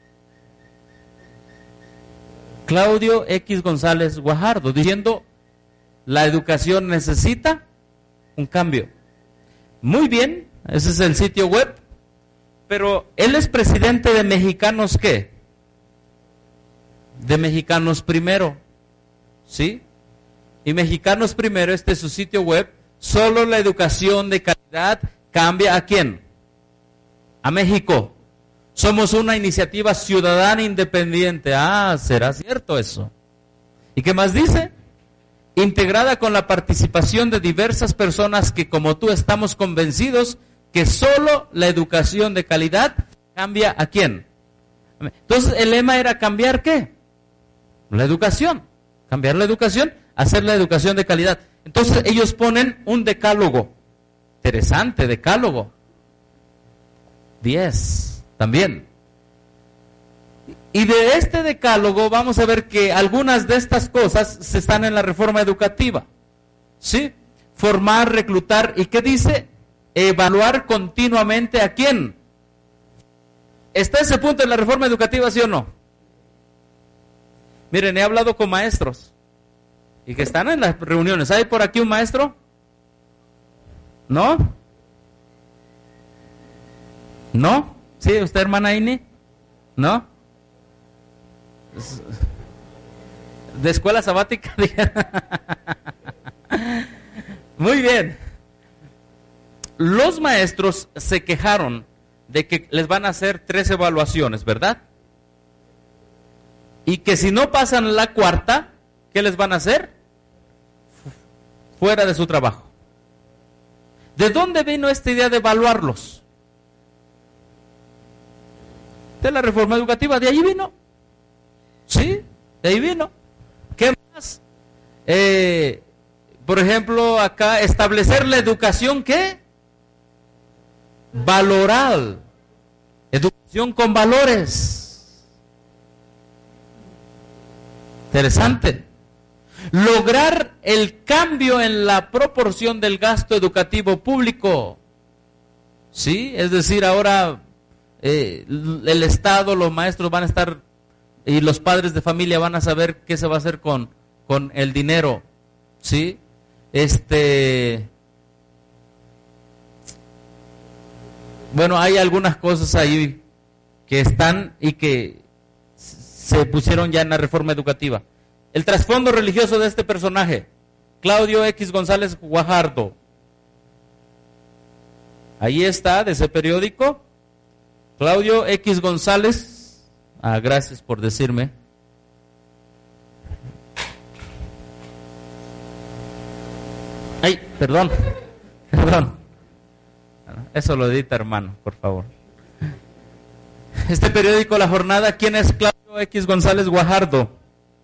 Claudio X González Guajardo, diciendo, la educación necesita un cambio. Muy bien, ese es el sitio web, pero él es presidente de Mexicanos, ¿qué? De Mexicanos Primero, ¿sí? Y Mexicanos Primero, este es su sitio web, solo la educación de calidad cambia ¿a quién? A México. Somos una iniciativa ciudadana independiente. Ah, ¿será cierto eso? ¿Y qué más dice? Integrada con la participación de diversas personas que como tú estamos convencidos que solo la educación de calidad cambia ¿a quién? Entonces el lema era cambiar ¿qué? La educación. Cambiar la educación, hacer la educación de calidad. Entonces ellos ponen un decálogo. Interesante, decálogo. diez también. Y de este decálogo vamos a ver que algunas de estas cosas se están en la reforma educativa. ¿Sí? Formar, reclutar, ¿y qué dice? Evaluar continuamente ¿a quién? ¿Está ese punto en la reforma educativa, sí o no? Miren, he hablado con maestros y que están en las reuniones. ¿Hay por aquí un maestro? ¿No? ¿No? ¿Sí? ¿Usted, hermana Ini? ¿No? ¿De escuela sabática? Muy bien. Los maestros se quejaron de que les van a hacer tres evaluaciones, ¿verdad? Y que si no pasan la cuarta, ¿qué les van a hacer? Fuera de su trabajo. ¿De dónde vino esta idea de evaluarlos? De la reforma educativa, de ahí vino. ¿Sí? De ahí vino. ¿Qué más? Eh, por ejemplo, acá, establecer la educación, ¿qué? Valoral. Educación con valores. Interesante. Lograr el cambio en la proporción del gasto educativo público. ¿Sí? Es decir, ahora eh, el Estado, los maestros van a estar, y los padres de familia van a saber qué se va a hacer con, con el dinero. ¿Sí? Este... Bueno, hay algunas cosas ahí que están y que se pusieron ya en la reforma educativa. El trasfondo religioso de este personaje, Claudio X González Guajardo. Ahí está, de ese periódico. Claudio X González. Ah, gracias por decirme. Ay, perdón. Perdón. Eso lo edita, hermano, por favor. Este periódico, La Jornada, ¿quién es Claudio X González Guajardo?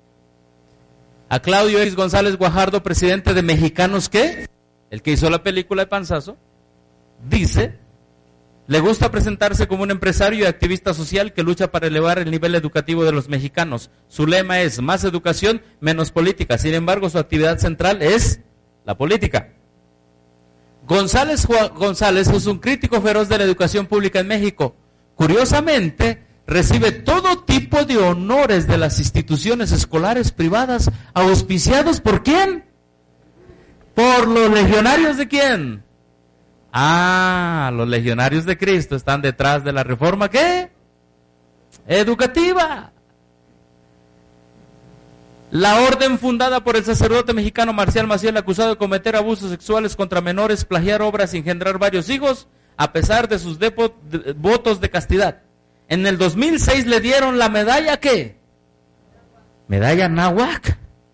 A Claudio X González Guajardo, presidente de Mexicanos, ¿qué? El que hizo la película de Panzazo, dice, le gusta presentarse como un empresario y activista social que lucha para elevar el nivel educativo de los mexicanos. Su lema es más educación, menos política. Sin embargo, su actividad central es la política. González González es un crítico feroz de la educación pública en México. Curiosamente, recibe todo tipo de honores de las instituciones escolares privadas, auspiciados ¿por quién? Por los legionarios de quién. Ah, los legionarios de Cristo están detrás de la reforma ¿qué? Educativa. La orden fundada por el sacerdote mexicano Marcial Maciel, acusado de cometer abusos sexuales contra menores, plagiar obras y engendrar varios hijos, a pesar de sus depo, de, votos de castidad. En el dos mil seis le dieron la medalla ¿qué? Medalla Náhuac.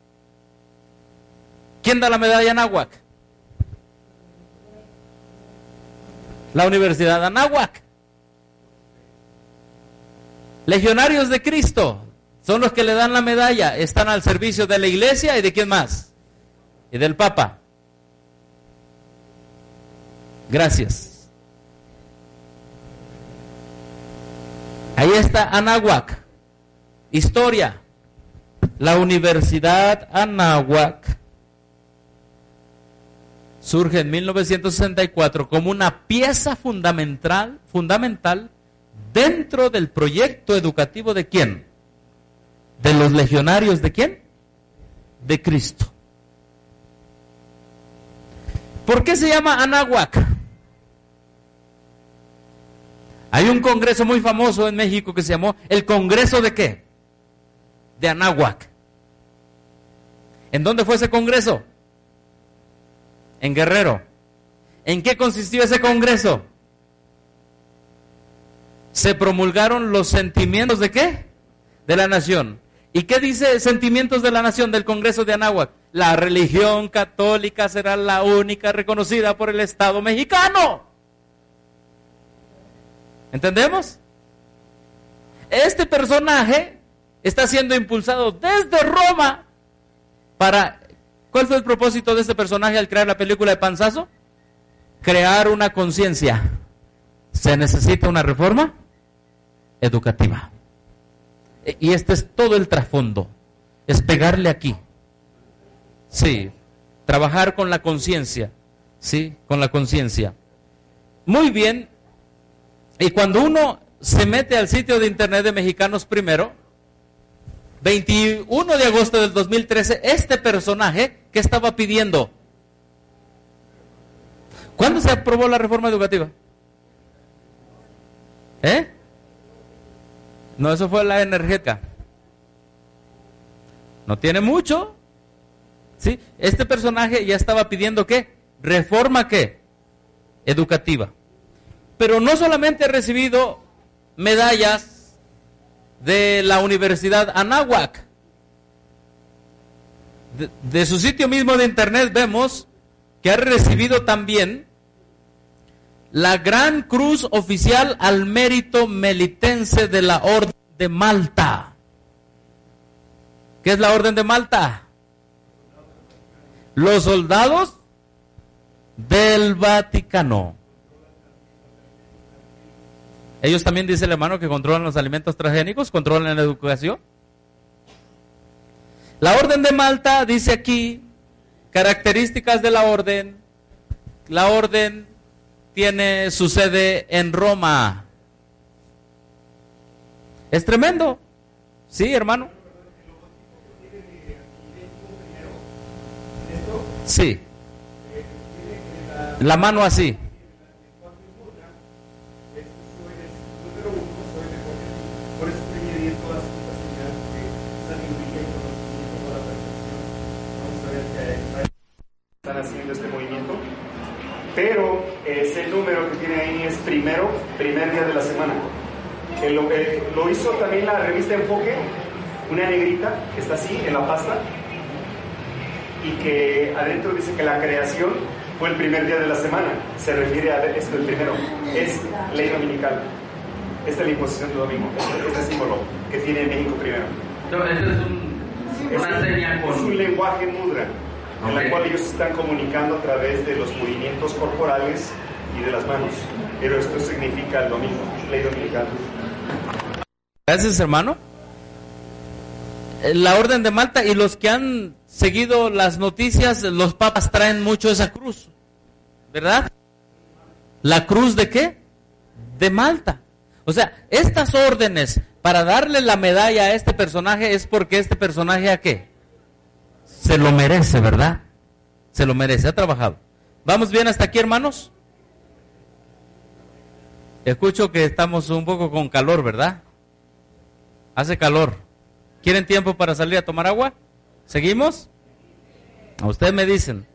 ¿Quién da la medalla Náhuac? La Universidad de Anáhuac. Legionarios de Cristo son los que le dan la medalla, están al servicio de la iglesia y de quién más, y del Papa. Gracias. Ahí está Anáhuac. Historia. La Universidad Anáhuac surge en mil novecientos sesenta y cuatro como una pieza fundamental, fundamental dentro del proyecto educativo de quién? De los legionarios de quién? De Cristo. ¿Por qué se llama Anáhuac? Hay un congreso muy famoso en México que se llamó el Congreso de qué? De Anáhuac. ¿En dónde fue ese congreso? En Guerrero. ¿En qué consistió ese congreso? Se promulgaron los sentimientos de qué? De la nación. ¿Y qué dice sentimientos de la nación del Congreso de Anáhuac? La religión católica será la única reconocida por el Estado mexicano. ¿Entendemos? Este personaje está siendo impulsado desde Roma para... ¿Cuál fue el propósito de este personaje al crear la película de Panzazo? Crear una conciencia. Se necesita una reforma educativa. Y este es todo el trasfondo. Es pegarle aquí. Sí. Trabajar con la conciencia. Sí, con la conciencia. Muy bien. Y cuando uno se mete al sitio de internet de Mexicanos Primero, veintiuno de agosto del dos mil trece, este personaje, ¿qué estaba pidiendo? ¿Cuándo se aprobó la reforma educativa? ¿Eh? No, eso fue la energética. No tiene mucho. ¿Sí? Este personaje ya estaba pidiendo ¿qué? Reforma ¿qué? Educativa. Pero no solamente ha recibido medallas de la Universidad Anáhuac. De, de su sitio mismo de internet vemos que ha recibido también la gran cruz oficial al mérito melitense de la Orden de Malta. ¿Qué es la Orden de Malta? Los soldados del Vaticano. Ellos también, dice el hermano, que controlan los alimentos transgénicos, controlan la educación. La Orden de Malta, dice aquí, características de la orden. La orden tiene su sede en Roma. Es tremendo. Sí, hermano. Sí. La mano así. Están haciendo este movimiento, pero ese número que tiene ahí es primero, primer día de la semana. Eh, lo, eh, lo hizo también la revista Enfoque, una negrita que está así en la pasta, y que adentro dice que la creación fue el primer día de la semana. Se refiere a esto, el primero. Es ley dominical. Esta es la imposición de domingo. Este, este símbolo que tiene México primero. No, este es un, una es, señal con... es un lenguaje mudra, en okay, la cual ellos se están comunicando a través de los movimientos corporales y de las manos. Pero esto significa el domingo, ley dominical. Gracias, hermano. La Orden de Malta, y los que han seguido las noticias, los papas traen mucho esa cruz, ¿verdad? ¿La cruz de qué? De Malta. O sea, estas órdenes para darle la medalla a este personaje es porque este personaje ¿a qué? Se lo merece, ¿verdad? Se lo merece, ha trabajado. ¿Vamos bien hasta aquí, hermanos? Escucho que estamos un poco con calor, ¿verdad? Hace calor. ¿Quieren tiempo para salir a tomar agua? ¿Seguimos? A ustedes me dicen.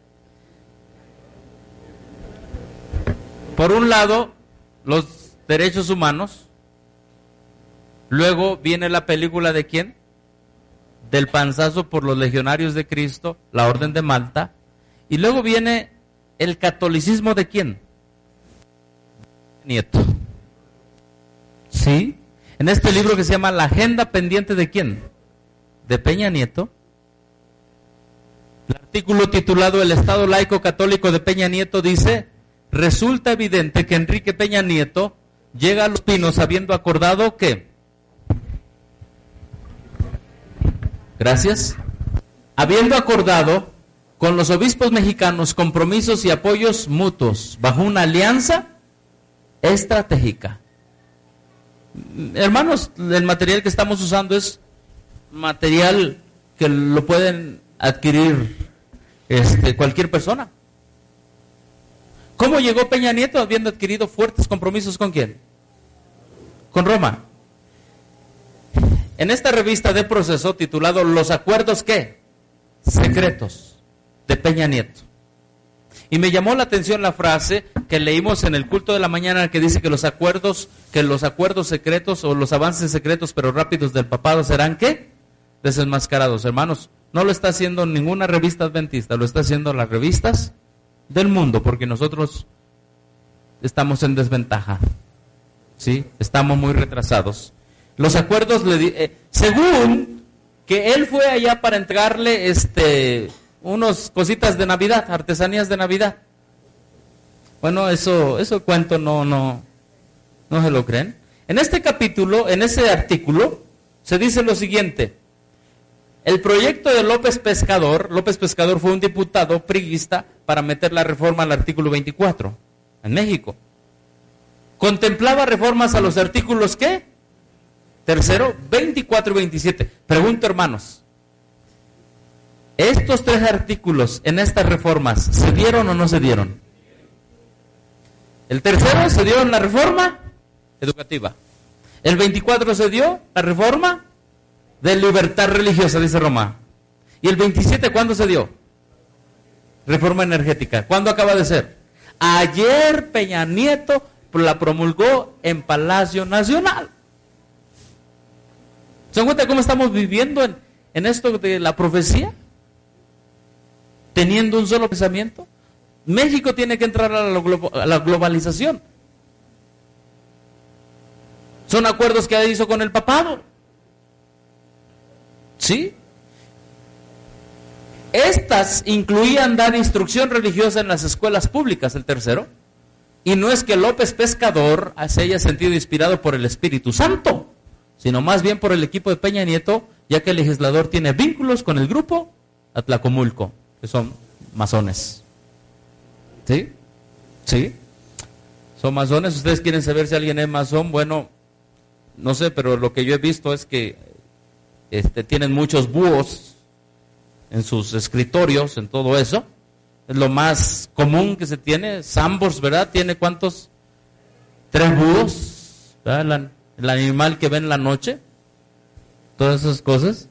Por un lado, los derechos humanos. Luego viene la película de ¿quién? Del panzazo por los legionarios de Cristo, la Orden de Malta. Y luego viene el catolicismo de ¿quién? Nieto. ¿Sí? En este libro que se llama La Agenda Pendiente de ¿quién? De Peña Nieto. El artículo titulado El Estado Laico Católico de Peña Nieto dice: resulta evidente que Enrique Peña Nieto llega a Los Pinos habiendo acordado que, gracias, habiendo acordado con los obispos mexicanos compromisos y apoyos mutuos bajo una alianza estratégica. Hermanos, el material que estamos usando es material que lo pueden adquirir este, cualquier persona. ¿Cómo llegó Peña Nieto habiendo adquirido fuertes compromisos con quién? Con Roma. En esta revista de proceso titulado Los acuerdos ¿qué? Secretos de Peña Nieto. Y me llamó la atención la frase que leímos en el culto de la mañana que dice que los acuerdos, que los acuerdos secretos o los avances secretos pero rápidos del papado serán ¿qué? Desenmascarados. Hermanos, no lo está haciendo ninguna revista adventista, lo está haciendo las revistas del mundo, porque nosotros estamos en desventaja. ¿Sí? Estamos muy retrasados. Los acuerdos, le di, eh, según que él fue allá para entregarle este, unos cositas de Navidad, artesanías de Navidad. Bueno, eso, eso cuento no, no, no se lo creen. En este capítulo, en ese artículo, se dice lo siguiente: el proyecto de López Pescador, López Pescador fue un diputado priista para meter la reforma al artículo veinticuatro en México. Contemplaba reformas a los artículos ¿qué? Tercero, veinticuatro y veintisiete. Pregunto, hermanos, ¿estos tres artículos en estas reformas se dieron o no se dieron? El tercero se dio en la reforma educativa. El veinticuatro se dio la reforma de libertad religiosa, dice Roma. ¿Y el veintisiete cuándo se dio? Reforma energética. ¿Cuándo acaba de ser? Ayer Peña Nieto la promulgó en Palacio Nacional. ¿Se dan cuenta cómo estamos viviendo en, en esto de la profecía? Teniendo un solo pensamiento. México tiene que entrar a la, glo- a la globalización. Son acuerdos que hizo con el papado. ¿Sí? Estas incluían dar instrucción religiosa en las escuelas públicas, el tercero. Y no es que López Pescador se haya sentido inspirado por el Espíritu Santo, sino más bien por el equipo de Peña Nieto, ya que el legislador tiene vínculos con el grupo Atlacomulco, que son masones. ¿Sí? ¿Sí? Son masones. ¿Ustedes quieren saber si alguien es masón? Bueno, no sé, pero lo que yo he visto es que este, tienen muchos búhos en sus escritorios, en todo eso. Es lo más común que se tiene. Sambors, ¿verdad? ¿Tiene cuántos? Tres búhos, ¿verdad? El, el animal que ven en la noche. Todas esas cosas.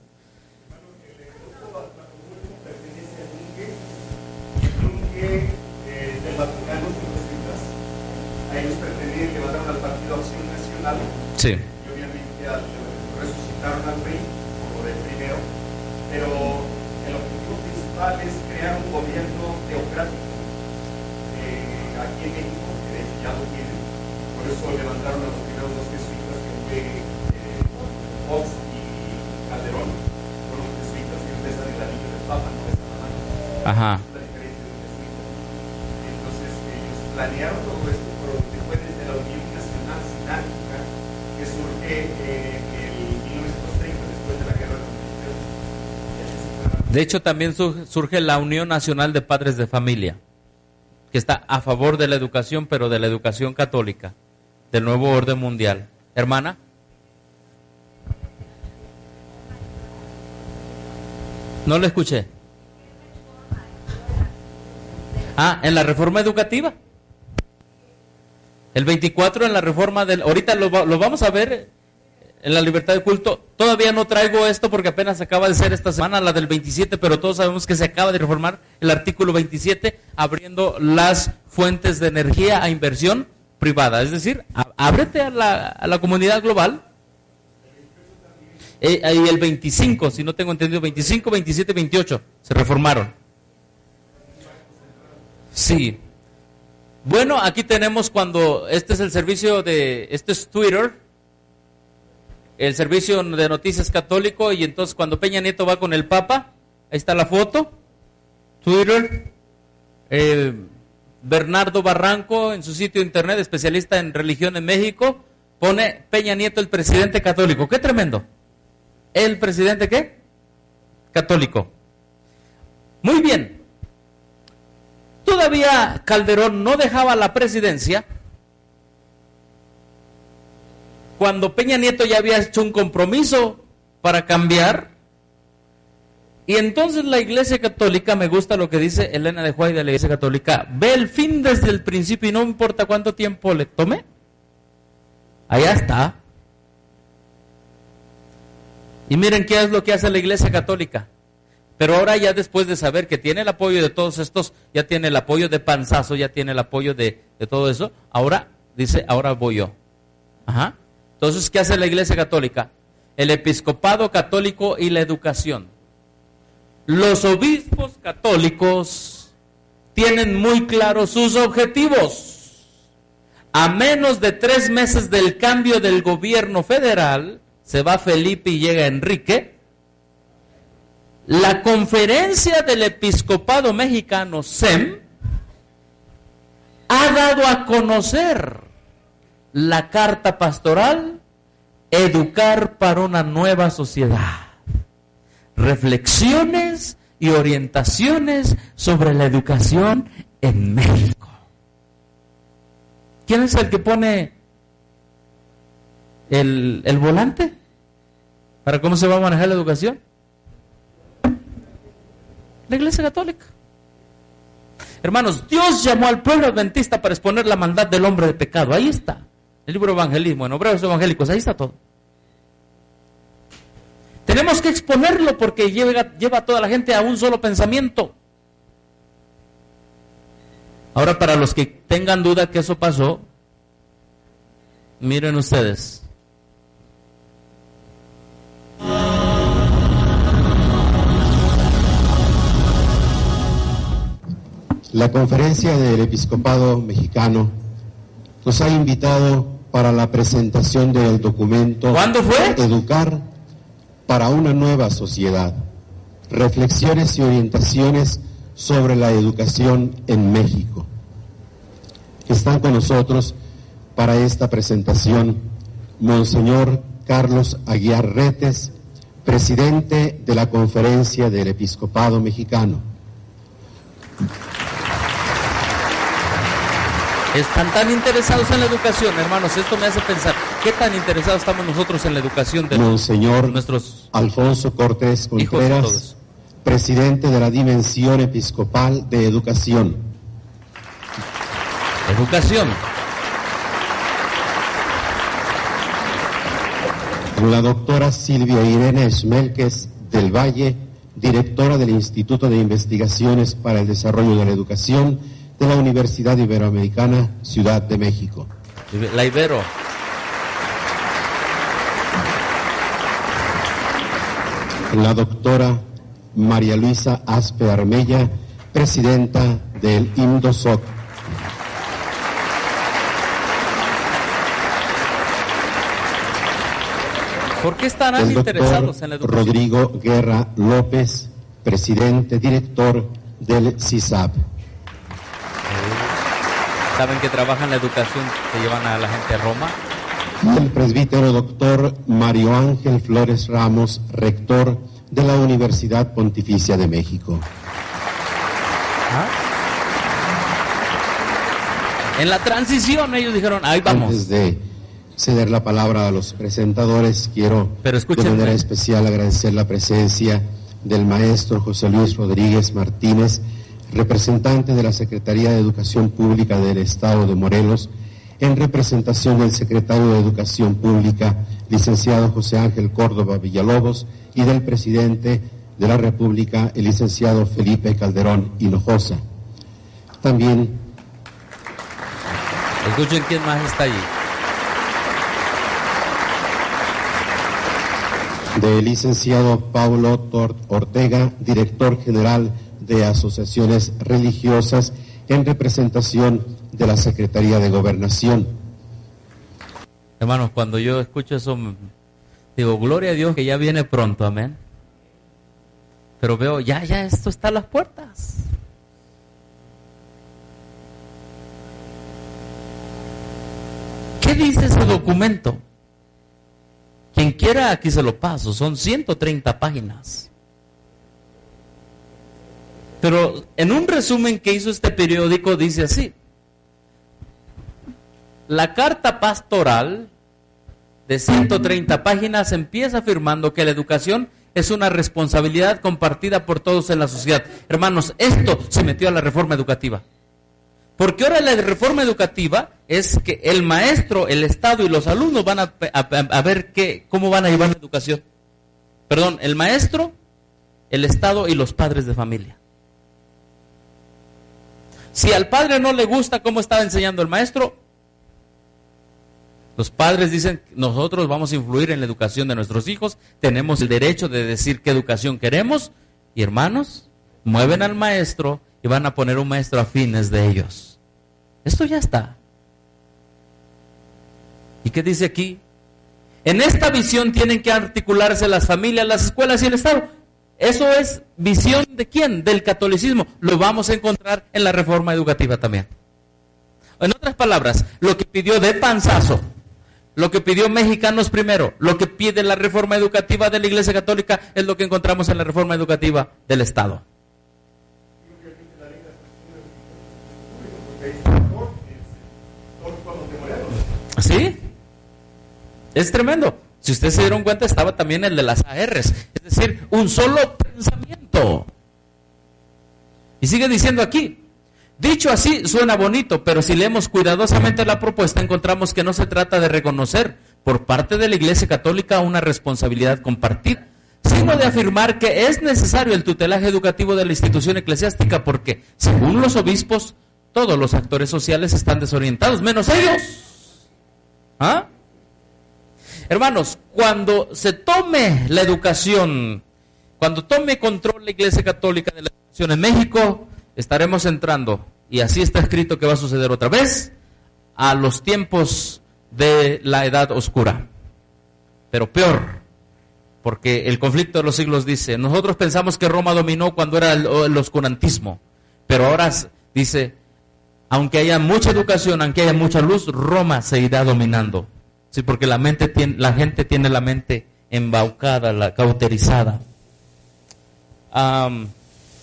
Sí. Y obviamente al, resucitaron al rey, como del primero, pero el objetivo principal es crear un gobierno teocrático eh, aquí en México, que de hecho ya lo tienen. Por eso levantaron a los primeros dos jesuitas, que fue eh, Fox y Calderón, fueron los jesuitas que besan el anillo del Papa, no besan la mano. Ajá. Es la diferencia de un jesuita. Entonces ellos planearon todo esto, pero después desde la Unión Nacional Sinárquica, que surge eh, en mil novecientos treinta, después de la Guerra de Revolución. De hecho, también surge la Unión Nacional de Padres de Familia, que está a favor de la educación, pero de la educación católica, del nuevo orden mundial. Hermana. No le escuché. Ah, en la reforma educativa. El veinticuatro en la reforma del... Ahorita lo, lo vamos a ver en la libertad de culto. Todavía no traigo esto porque apenas acaba de ser esta semana la del veintisiete, pero todos sabemos que se acaba de reformar el artículo veintisiete, abriendo las fuentes de energía a inversión privada. Es decir, a, ábrete a la, a la comunidad global. Eh, y el veinticinco, si no tengo entendido, veinticinco, veintisiete, veintiocho se reformaron. Sí. Bueno, aquí tenemos cuando, este es el servicio de, este es Twitter, el servicio de noticias católico, y entonces cuando Peña Nieto va con el Papa, ahí está la foto, Twitter, eh, Bernardo Barranco en su sitio de internet, especialista en religión en México, pone Peña Nieto el presidente católico. ¡Qué tremendo! ¿El presidente qué? Católico. Muy bien. Todavía Calderón no dejaba la presidencia cuando Peña Nieto ya había hecho un compromiso para cambiar, y entonces la Iglesia Católica, me gusta lo que dice Elena de White de la Iglesia Católica, ve el fin desde el principio y no importa cuánto tiempo le tome, allá está. Y miren qué es lo que hace la Iglesia Católica. Pero ahora ya después de saber que tiene el apoyo de todos estos, ya tiene el apoyo de Panzazo, ya tiene el apoyo de, de todo eso, ahora dice, ahora voy yo. Ajá. Entonces, ¿qué hace la Iglesia Católica? El episcopado católico y la educación. Los obispos católicos tienen muy claros sus objetivos. A menos de tres meses del cambio del gobierno federal, se va Felipe y llega Enrique. La conferencia del episcopado mexicano, S E M, ha dado a conocer la carta pastoral, Educar para una nueva sociedad. Reflexiones y orientaciones sobre la educación en México. ¿Quién es el que pone el, el volante para cómo se va a manejar la educación? La Iglesia Católica. Hermanos, Dios llamó al pueblo adventista para exponer la maldad del hombre de pecado. Ahí está. El libro Evangelismo, en Obreros Evangélicos, ahí está todo. Tenemos que exponerlo porque lleva, lleva a toda la gente a un solo pensamiento. Ahora, para los que tengan duda que eso pasó, miren ustedes. La Conferencia del Episcopado Mexicano nos ha invitado para la presentación del documento ¿Cuándo fue? Educar para una nueva sociedad. Reflexiones y orientaciones sobre la educación en México. Están con nosotros para esta presentación Monseñor Carlos Aguiar Retes, presidente de la Conferencia del Episcopado Mexicano. Están tan interesados en la educación, hermanos. Esto me hace pensar, ¿qué tan interesados estamos nosotros en la educación de Monseñor nuestros Alfonso Cortés Contreras, presidente de la Dimensión Episcopal de Educación. Educación. La doctora Silvia Irene Schmelkes del Valle, directora del Instituto de Investigaciones para el Desarrollo de la Educación de la Universidad Iberoamericana, Ciudad de México. La Ibero. La doctora María Luisa Aspe Armella, presidenta del INDOSOC. ¿Por qué estarán interesados en la educación? Rodrigo Guerra López, presidente director del C I S A B. ¿Saben que trabajan en la educación que llevan a la gente a Roma? El presbítero doctor Mario Ángel Flores Ramos, rector de la Universidad Pontificia de México. ¿Ah? En la transición ellos dijeron, ahí vamos. Antes de ceder la palabra a los presentadores, quiero Pero de manera especial agradecer la presencia del maestro José Luis Rodríguez Martínez, representante de la Secretaría de Educación Pública del Estado de Morelos, en representación del secretario de Educación Pública, licenciado José Ángel Córdoba Villalobos, y del presidente de la República, el licenciado Felipe Calderón Hinojosa. También... Escuchen quién más está allí. Del licenciado Paulo Tort Ortega, director general de Asociaciones Religiosas, en representación de la Secretaría de Gobernación. Hermanos, cuando yo escucho eso, digo, gloria a Dios que ya viene pronto, amén. Pero veo, ya, ya, esto está a las puertas. ¿Qué dice ese documento? Quien quiera, aquí se lo paso, son ciento treinta páginas. Pero en un resumen que hizo este periódico dice así: la carta pastoral de ciento treinta páginas empieza afirmando que la educación es una responsabilidad compartida por todos en la sociedad. Hermanos, esto se metió a la reforma educativa. Porque ahora la reforma educativa es que el maestro, el Estado y los alumnos van a, a, a ver qué, cómo van a llevar la educación. Perdón, el maestro, el Estado y los padres de familia. Si al padre no le gusta cómo estaba enseñando el maestro, los padres dicen, nosotros vamos a influir en la educación de nuestros hijos, tenemos el derecho de decir qué educación queremos, y hermanos, mueven al maestro y van a poner un maestro afines de ellos. Esto ya está. ¿Y qué dice aquí? En esta visión tienen que articularse las familias, las escuelas y el Estado. Eso es visión de quién? Del catolicismo. Lo vamos a encontrar en la reforma educativa también. En otras palabras, lo que pidió de panzazo, lo que pidió Mexicanos Primero, lo que pide la reforma educativa de la Iglesia Católica es lo que encontramos en la reforma educativa del Estado. ¿Sí? Es tremendo. Si ustedes se dieron cuenta, estaba también el de las A Rs. Es decir, un solo pensamiento. Y sigue diciendo aquí, dicho así suena bonito, pero si leemos cuidadosamente la propuesta, encontramos que no se trata de reconocer por parte de la Iglesia Católica una responsabilidad compartida, sino de afirmar que es necesario el tutelaje educativo de la institución eclesiástica porque, según los obispos, todos los actores sociales están desorientados, menos ellos. ¿Ah? Hermanos, cuando se tome la educación, cuando tome control la Iglesia Católica de la educación en México, estaremos entrando, y así está escrito que va a suceder otra vez, a los tiempos de la edad oscura. Pero peor, porque el conflicto de los siglos dice, nosotros pensamos que Roma dominó cuando era el, el oscurantismo, pero ahora dice, aunque haya mucha educación, aunque haya mucha luz, Roma seguirá dominando. Sí, porque la mente tiene, la gente tiene la mente embaucada, la cauterizada. Um,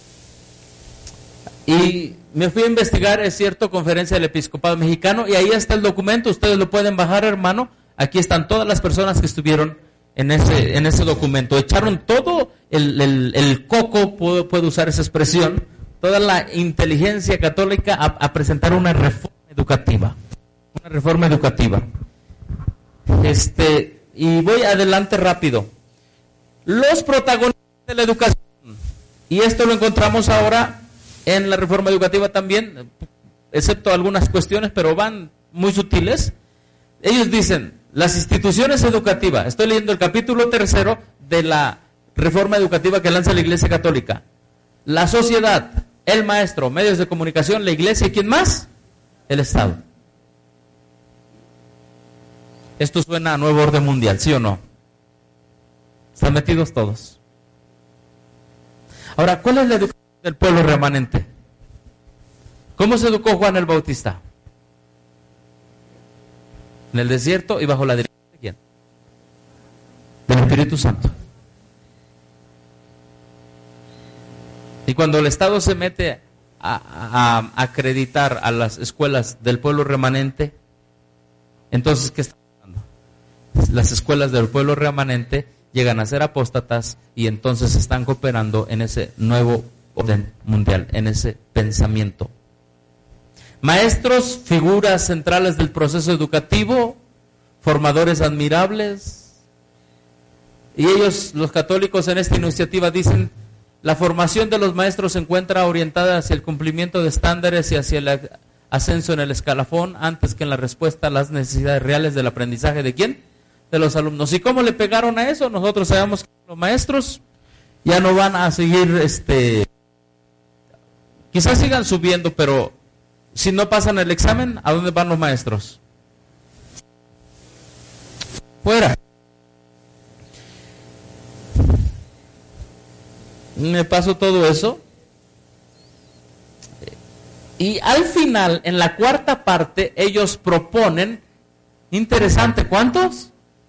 y me fui a investigar, es cierto, Conferencia del Episcopado Mexicano, y ahí está el documento, ustedes lo pueden bajar, hermano. Aquí están todas las personas que estuvieron en ese, en ese documento. Echaron todo el, el, el coco, puedo, puedo usar esa expresión, toda la inteligencia católica a, a presentar una reforma educativa. Una reforma educativa. Este, y voy adelante rápido. Los protagonistas de la educación, y esto lo encontramos ahora en la reforma educativa también, excepto algunas cuestiones, pero van muy sutiles. Ellos dicen, las instituciones educativas, estoy leyendo el capítulo tercero de la reforma educativa que lanza la Iglesia Católica. La sociedad, el maestro, medios de comunicación, la Iglesia, ¿y quién más? El Estado. Esto suena a nuevo orden mundial, ¿sí o no? Están metidos todos. Ahora, ¿cuál es la educación del pueblo remanente? ¿Cómo se educó Juan el Bautista? En el desierto y bajo la dirección de ¿quién? Del Espíritu Santo. Y cuando el Estado se mete a, a, a acreditar a las escuelas del pueblo remanente, entonces, ¿qué está pasando? Las escuelas del pueblo remanente llegan a ser apóstatas y entonces están cooperando en ese nuevo orden mundial, en ese pensamiento. Maestros, figuras centrales del proceso educativo, formadores admirables, y ellos, los católicos, en esta iniciativa dicen, la formación de los maestros se encuentra orientada hacia el cumplimiento de estándares y hacia el ascenso en el escalafón, antes que en la respuesta a las necesidades reales del aprendizaje ¿de quién? De los alumnos. ¿Y cómo le pegaron a eso? Nosotros sabemos que los maestros ya no van a seguir, este, quizás sigan subiendo, pero si no pasan el examen, ¿a dónde van los maestros? Fuera. Me paso todo eso. Y al final, en la cuarta parte, ellos proponen, interesante, ¿cuántos?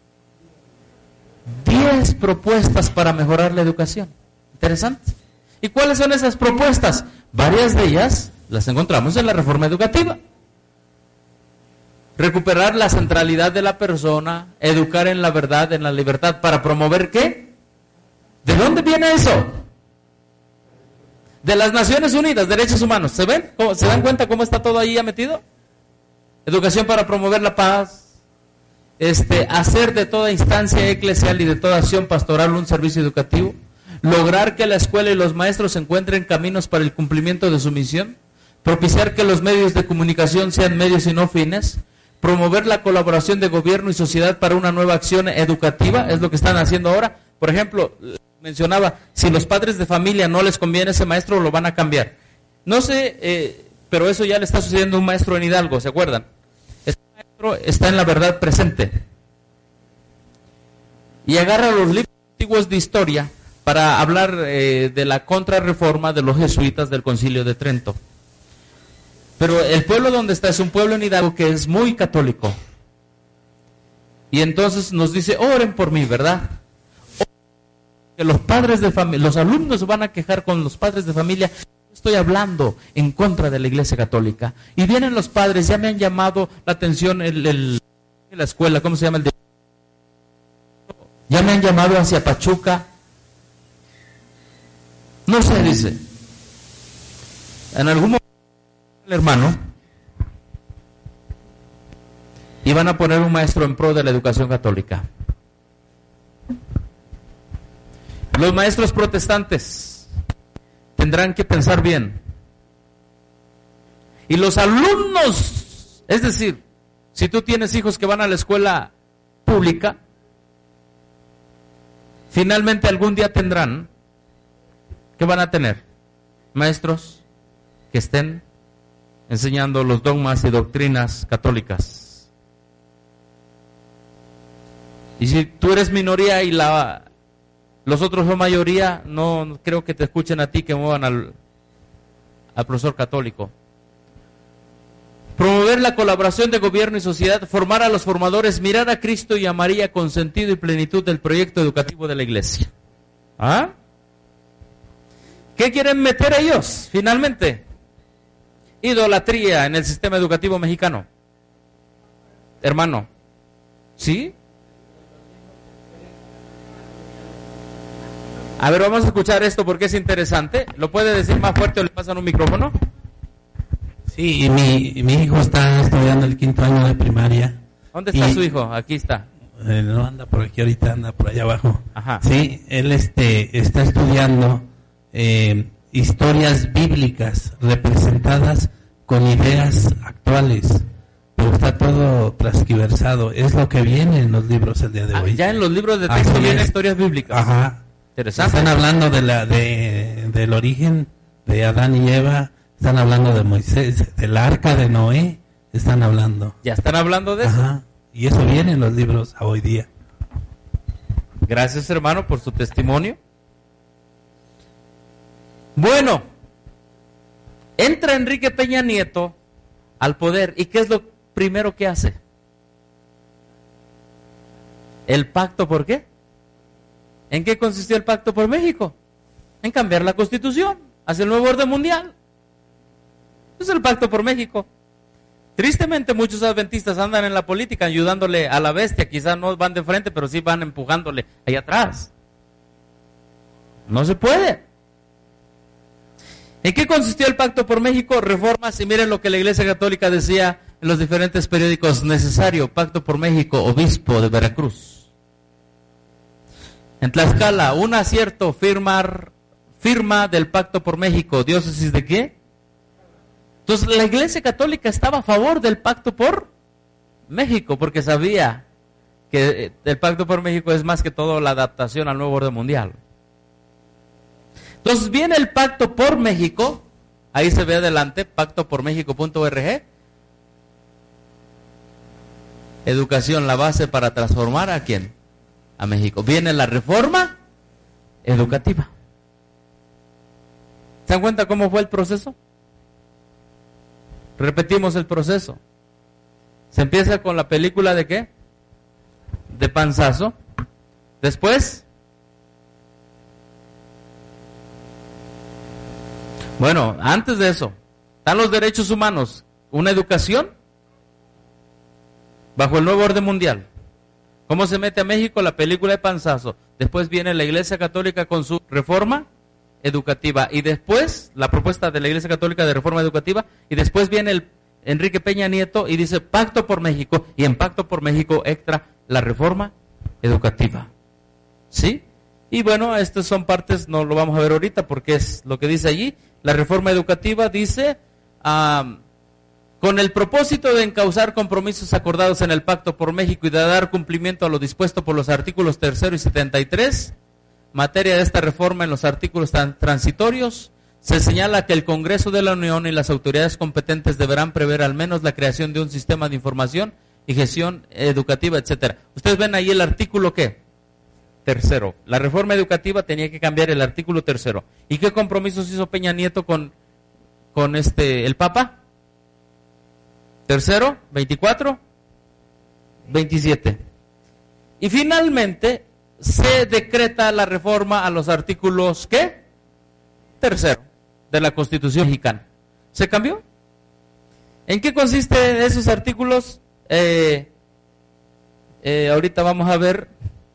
Diez propuestas para mejorar la educación. Interesante. ¿Y cuáles son esas propuestas? Varias de ellas las encontramos en la reforma educativa. Recuperar la centralidad de la persona, educar en la verdad, en la libertad, para promover ¿qué? ¿De dónde viene eso? De las Naciones Unidas, Derechos Humanos. ¿Se ven? ¿Se dan cuenta cómo está todo ahí ya metido? Educación para promover la paz, este, hacer de toda instancia eclesial y de toda acción pastoral un servicio educativo, lograr que la escuela y los maestros encuentren caminos para el cumplimiento de su misión, propiciar que los medios de comunicación sean medios y no fines, promover la colaboración de gobierno y sociedad para una nueva acción educativa, es lo que están haciendo ahora. Por ejemplo, mencionaba, si los padres de familia no les conviene ese maestro, lo van a cambiar. No sé, eh, pero eso ya le está sucediendo a un maestro en Hidalgo, ¿se acuerdan? Este maestro está en la verdad presente. Y agarra los libros antiguos de historia para hablar eh, de la contrarreforma de los jesuitas del Concilio de Trento. Pero el pueblo donde está es un pueblo en Hidalgo que es muy católico. Y entonces nos dice, oren por mí, ¿verdad? Que los padres de familia, los alumnos van a quejar con los padres de familia. Estoy hablando en contra de la Iglesia Católica. Y vienen los padres, ya me han llamado la atención el, el, la escuela, ¿cómo se llama? El de... Ya me han llamado hacia Pachuca. No sé, dice. En algún momento, el hermano, iban a poner un maestro en pro de la educación católica. Los maestros protestantes tendrán que pensar bien. Y los alumnos, es decir, si tú tienes hijos que van a la escuela pública, finalmente algún día tendrán, ¿qué van a tener? Maestros que estén enseñando los dogmas y doctrinas católicas. Y si tú eres minoría y la los otros son mayoría, no creo que te escuchen a ti que muevan al, al profesor católico. Promover la colaboración de gobierno y sociedad, formar a los formadores, mirar a Cristo y a María con sentido y plenitud del proyecto educativo de la iglesia. ¿Ah? ¿Qué quieren meter ellos, finalmente? Idolatría en el sistema educativo mexicano. Hermano, ¿sí? A ver, vamos a escuchar esto porque es interesante. ¿Lo puede decir más fuerte o le pasan un micrófono? Sí, y mi, mi hijo está estudiando el quinto año de primaria. ¿Dónde está y, su hijo? Aquí está. Eh, no anda por aquí ahorita, anda por allá abajo. Ajá. Sí, él este está estudiando eh, historias bíblicas representadas con ideas actuales, pero está todo transgiversado. Es lo que viene en los libros el día de hoy. Ah, ya en los libros de texto vienen historias bíblicas. Ajá. Interesante. Están hablando de la de del origen de Adán y Eva, están hablando de Moisés, del arca de Noé, están hablando. Ya están hablando de eso. Ajá. Y eso viene en los libros a hoy día. Gracias, hermano, por su testimonio. Bueno, entra Enrique Peña Nieto al poder. ¿Y qué es lo primero que hace? ¿El pacto por qué? ¿En qué consistió el pacto por México? En cambiar la Constitución hacia el nuevo orden mundial. Es el pacto por México. Tristemente muchos adventistas andan en la política ayudándole a la bestia. Quizás no van de frente, pero sí van empujándole allá atrás. No se puede. ¿En qué consistió el pacto por México? Reformas, y miren lo que la Iglesia Católica decía en los diferentes periódicos: necesario, pacto por México, obispo de Veracruz. En Tlaxcala, un acierto, firmar, firma del pacto por México. ¿Diócesis de qué? Entonces la Iglesia Católica estaba a favor del pacto por México, porque sabía que el pacto por México es más que todo la adaptación al nuevo orden mundial. Entonces viene el pacto por México, ahí se ve adelante, pacto por méxico punto org. Educación, la base para transformar a quién? A México. Viene la reforma educativa. ¿Se dan cuenta cómo fue el proceso? Repetimos el proceso. Se empieza con la película de ¿qué? De panzazo. Después, bueno, antes de eso, están los derechos humanos, una educación bajo el nuevo orden mundial. ¿Cómo se mete a México? La película de panzazo. Después viene la Iglesia Católica con su reforma educativa. Y después, la propuesta de la Iglesia Católica de reforma educativa. Y después viene el Enrique Peña Nieto y dice pacto por México. Y en pacto por México extra la reforma educativa. ¿Sí? Y bueno, estas son partes, no lo vamos a ver ahorita porque es lo que dice allí. La reforma educativa dice... Um, con el propósito de encauzar compromisos acordados en el Pacto por México y de dar cumplimiento a lo dispuesto por los artículos tercero y setenta y tres, materia de esta reforma en los artículos transitorios, se señala que el Congreso de la Unión y las autoridades competentes deberán prever al menos la creación de un sistema de información y gestión educativa, etcétera. Ustedes ven ahí el artículo ¿qué? Tercero. La reforma educativa tenía que cambiar el artículo tercero. ¿Y qué compromisos hizo Peña Nieto con, con este el Papa? Tercero, veinticuatro, veintisiete. Y finalmente se decreta la reforma a los artículos ¿qué? Tercero de la Constitución mexicana. ¿Se cambió? ¿En qué consiste esos artículos? Eh, eh, ahorita vamos a ver.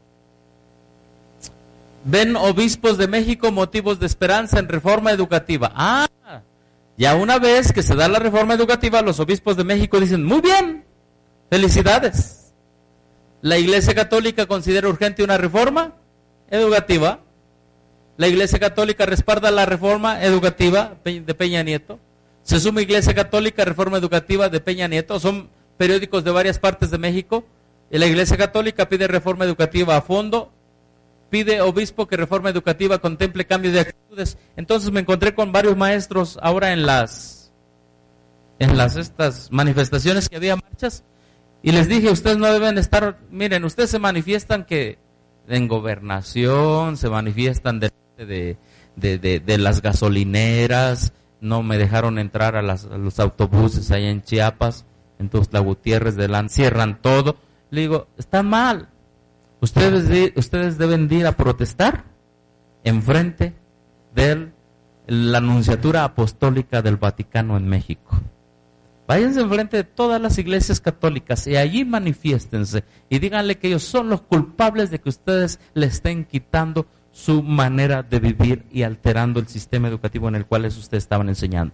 Ven obispos de México motivos de esperanza en reforma educativa. Ah, ya una vez que se da la reforma educativa, los obispos de México dicen, muy bien, felicidades. La Iglesia Católica considera urgente una reforma educativa. La Iglesia Católica respalda la reforma educativa de Peña Nieto. Se suma Iglesia Católica, reforma educativa de Peña Nieto. Son periódicos de varias partes de México. Y la Iglesia Católica pide reforma educativa a fondo. pide obispo que reforma educativa contemple cambios de actitudes. Entonces me encontré con varios maestros ahora en las en las estas manifestaciones que había marchas y les dije, ustedes no deben estar, miren, ustedes se manifiestan que en gobernación, se manifiestan de, de, de, de, de las gasolineras, no me dejaron entrar a, las, a los autobuses allá en Chiapas, en Tuxtla Gutiérrez, delante, cierran todo. Le digo, está mal. Ustedes, de, ustedes deben de ir a protestar enfrente de la Nunciatura Apostólica del Vaticano en México. Váyanse enfrente de todas las iglesias católicas y allí manifiéstense y díganle que ellos son los culpables de que ustedes le estén quitando su manera de vivir y alterando el sistema educativo en el cual ustedes estaban enseñando.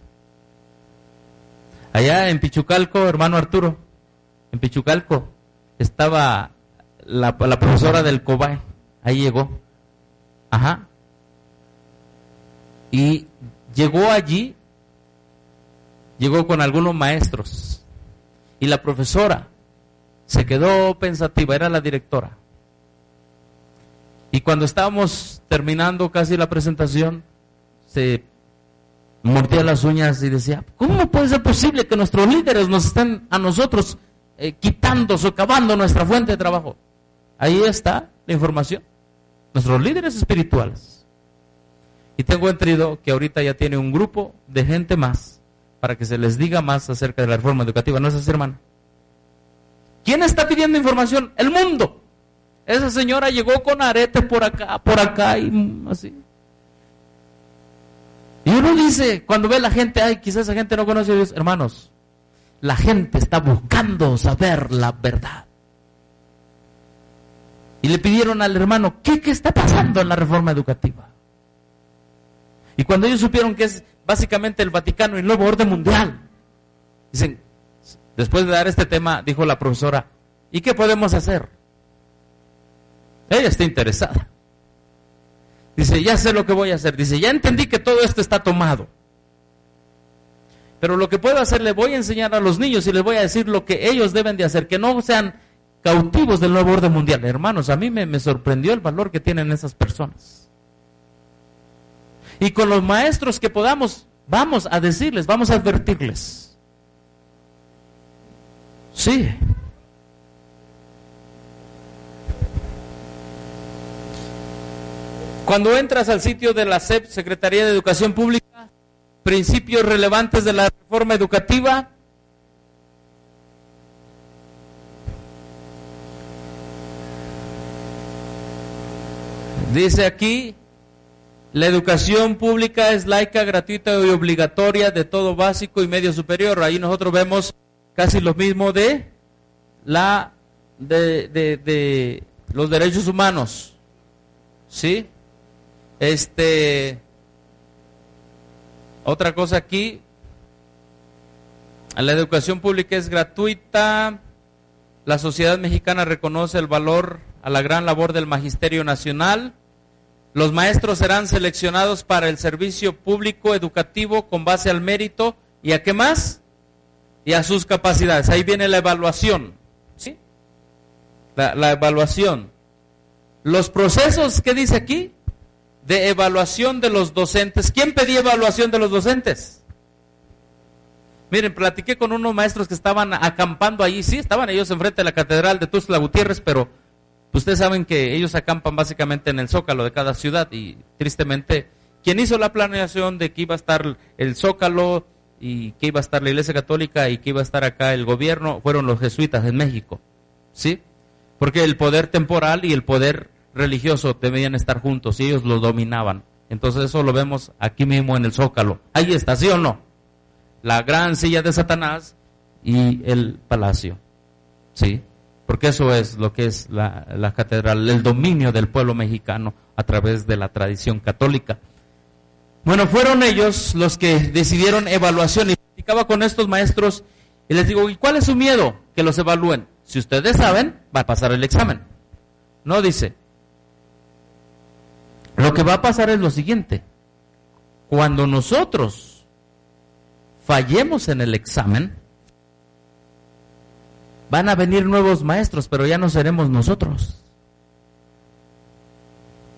Allá en Pichucalco, hermano Arturo, en Pichucalco estaba la, la profesora del COBAE, ahí llegó, ajá, y llegó allí, llegó con algunos maestros, y la profesora se quedó pensativa, era la directora. Y cuando estábamos terminando casi la presentación, se mordía las uñas y decía, ¿cómo puede ser posible que nuestros líderes nos estén a nosotros eh, quitando, socavando nuestra fuente de trabajo? Ahí está la información. Nuestros líderes espirituales. Y tengo entendido que ahorita ya tiene un grupo de gente más para que se les diga más acerca de la reforma educativa. ¿No es así, hermano? ¿Quién está pidiendo información? El mundo. Esa señora llegó con aretes por acá, por acá y así. Y uno dice, cuando ve la gente, ay, quizás esa gente no conoce a Dios. Hermanos, la gente está buscando saber la verdad. Y le pidieron al hermano, ¿qué, qué está pasando en la reforma educativa? Y cuando ellos supieron que es básicamente el Vaticano y el nuevo orden mundial, dicen, después de dar este tema, dijo la profesora, ¿y qué podemos hacer? Ella está interesada. Dice, ya sé lo que voy a hacer. Dice, ya entendí que todo esto está tomado. Pero lo que puedo hacer, le voy a enseñar a los niños y les voy a decir lo que ellos deben de hacer, que no sean cautivos del nuevo orden mundial. Hermanos, a mí me, me sorprendió el valor que tienen esas personas. Y con los maestros que podamos, vamos a decirles, vamos a advertirles. Sí. Cuando entras al sitio de la S E P, Secretaría de Educación Pública, principios relevantes de la reforma educativa, dice aquí, la educación pública es laica, gratuita y obligatoria de todo básico y medio superior. Ahí nosotros vemos casi lo mismo de la de, de, de los derechos humanos, ¿sí? Este, otra cosa aquí, la educación pública es gratuita, la sociedad mexicana reconoce el valor a la gran labor del magisterio nacional, los maestros serán seleccionados para el servicio público educativo con base al mérito, ¿y a qué más? Y a sus capacidades. Ahí viene la evaluación, ¿sí? La, la evaluación. Los procesos, ¿qué dice aquí? De evaluación de los docentes. ¿Quién pedía evaluación de los docentes? Miren, platiqué con unos maestros que estaban acampando allí. Sí, estaban ellos enfrente de la catedral de Tuxtla Gutiérrez, pero ustedes saben que ellos acampan básicamente en el zócalo de cada ciudad y tristemente, quien hizo la planeación de que iba a estar el zócalo y que iba a estar la Iglesia Católica y que iba a estar acá el gobierno, fueron los jesuitas en México, ¿sí? Porque el poder temporal y el poder religioso debían estar juntos y ellos lo dominaban. Entonces eso lo vemos aquí mismo en el zócalo. Ahí está, ¿sí o no? La gran silla de Satanás y el palacio, ¿sí? Porque eso es lo que es la, la catedral, el dominio del pueblo mexicano a través de la tradición católica. Bueno, fueron ellos los que decidieron evaluación y platicaba con estos maestros y les digo, ¿y cuál es su miedo? Que los evalúen. Si ustedes saben, va a pasar el examen. No, dice, lo que va a pasar es lo siguiente, cuando nosotros fallemos en el examen, van a venir nuevos maestros, pero ya no seremos nosotros.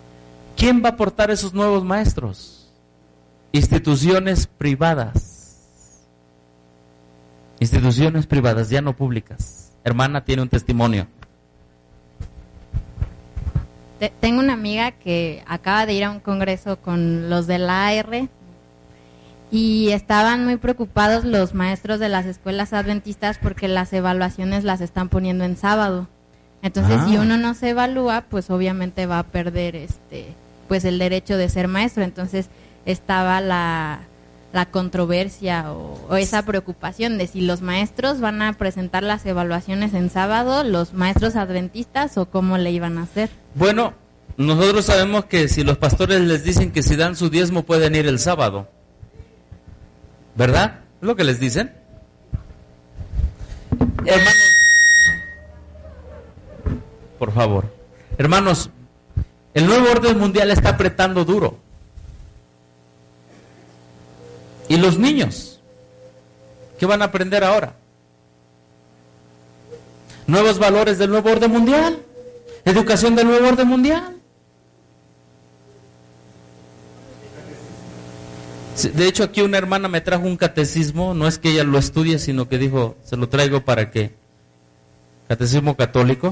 ¿Quién va a aportar esos nuevos maestros? Instituciones privadas. Instituciones privadas, ya no públicas. Hermana tiene un testimonio. Tengo una amiga que acaba de ir a un congreso con los de la A R y estaban muy preocupados los maestros de las escuelas adventistas porque las evaluaciones las están poniendo en sábado. Entonces, ah. si uno no se evalúa, pues obviamente va a perder este pues el derecho de ser maestro. Entonces, estaba la, la controversia o, o esa preocupación de si los maestros van a presentar las evaluaciones en sábado, los maestros adventistas, o cómo le iban a hacer. Bueno, nosotros sabemos que si los pastores les dicen que si dan su diezmo pueden ir el sábado, ¿verdad? ¿Es lo que les dicen? Hermanos, por favor, hermanos, el nuevo orden mundial está apretando duro. ¿Y los niños? ¿Qué van a aprender ahora? Nuevos valores del nuevo orden mundial. Educación del nuevo orden mundial. De hecho, aquí una hermana me trajo un catecismo. No es que ella lo estudie, sino que dijo, se lo traigo para que... Catecismo católico.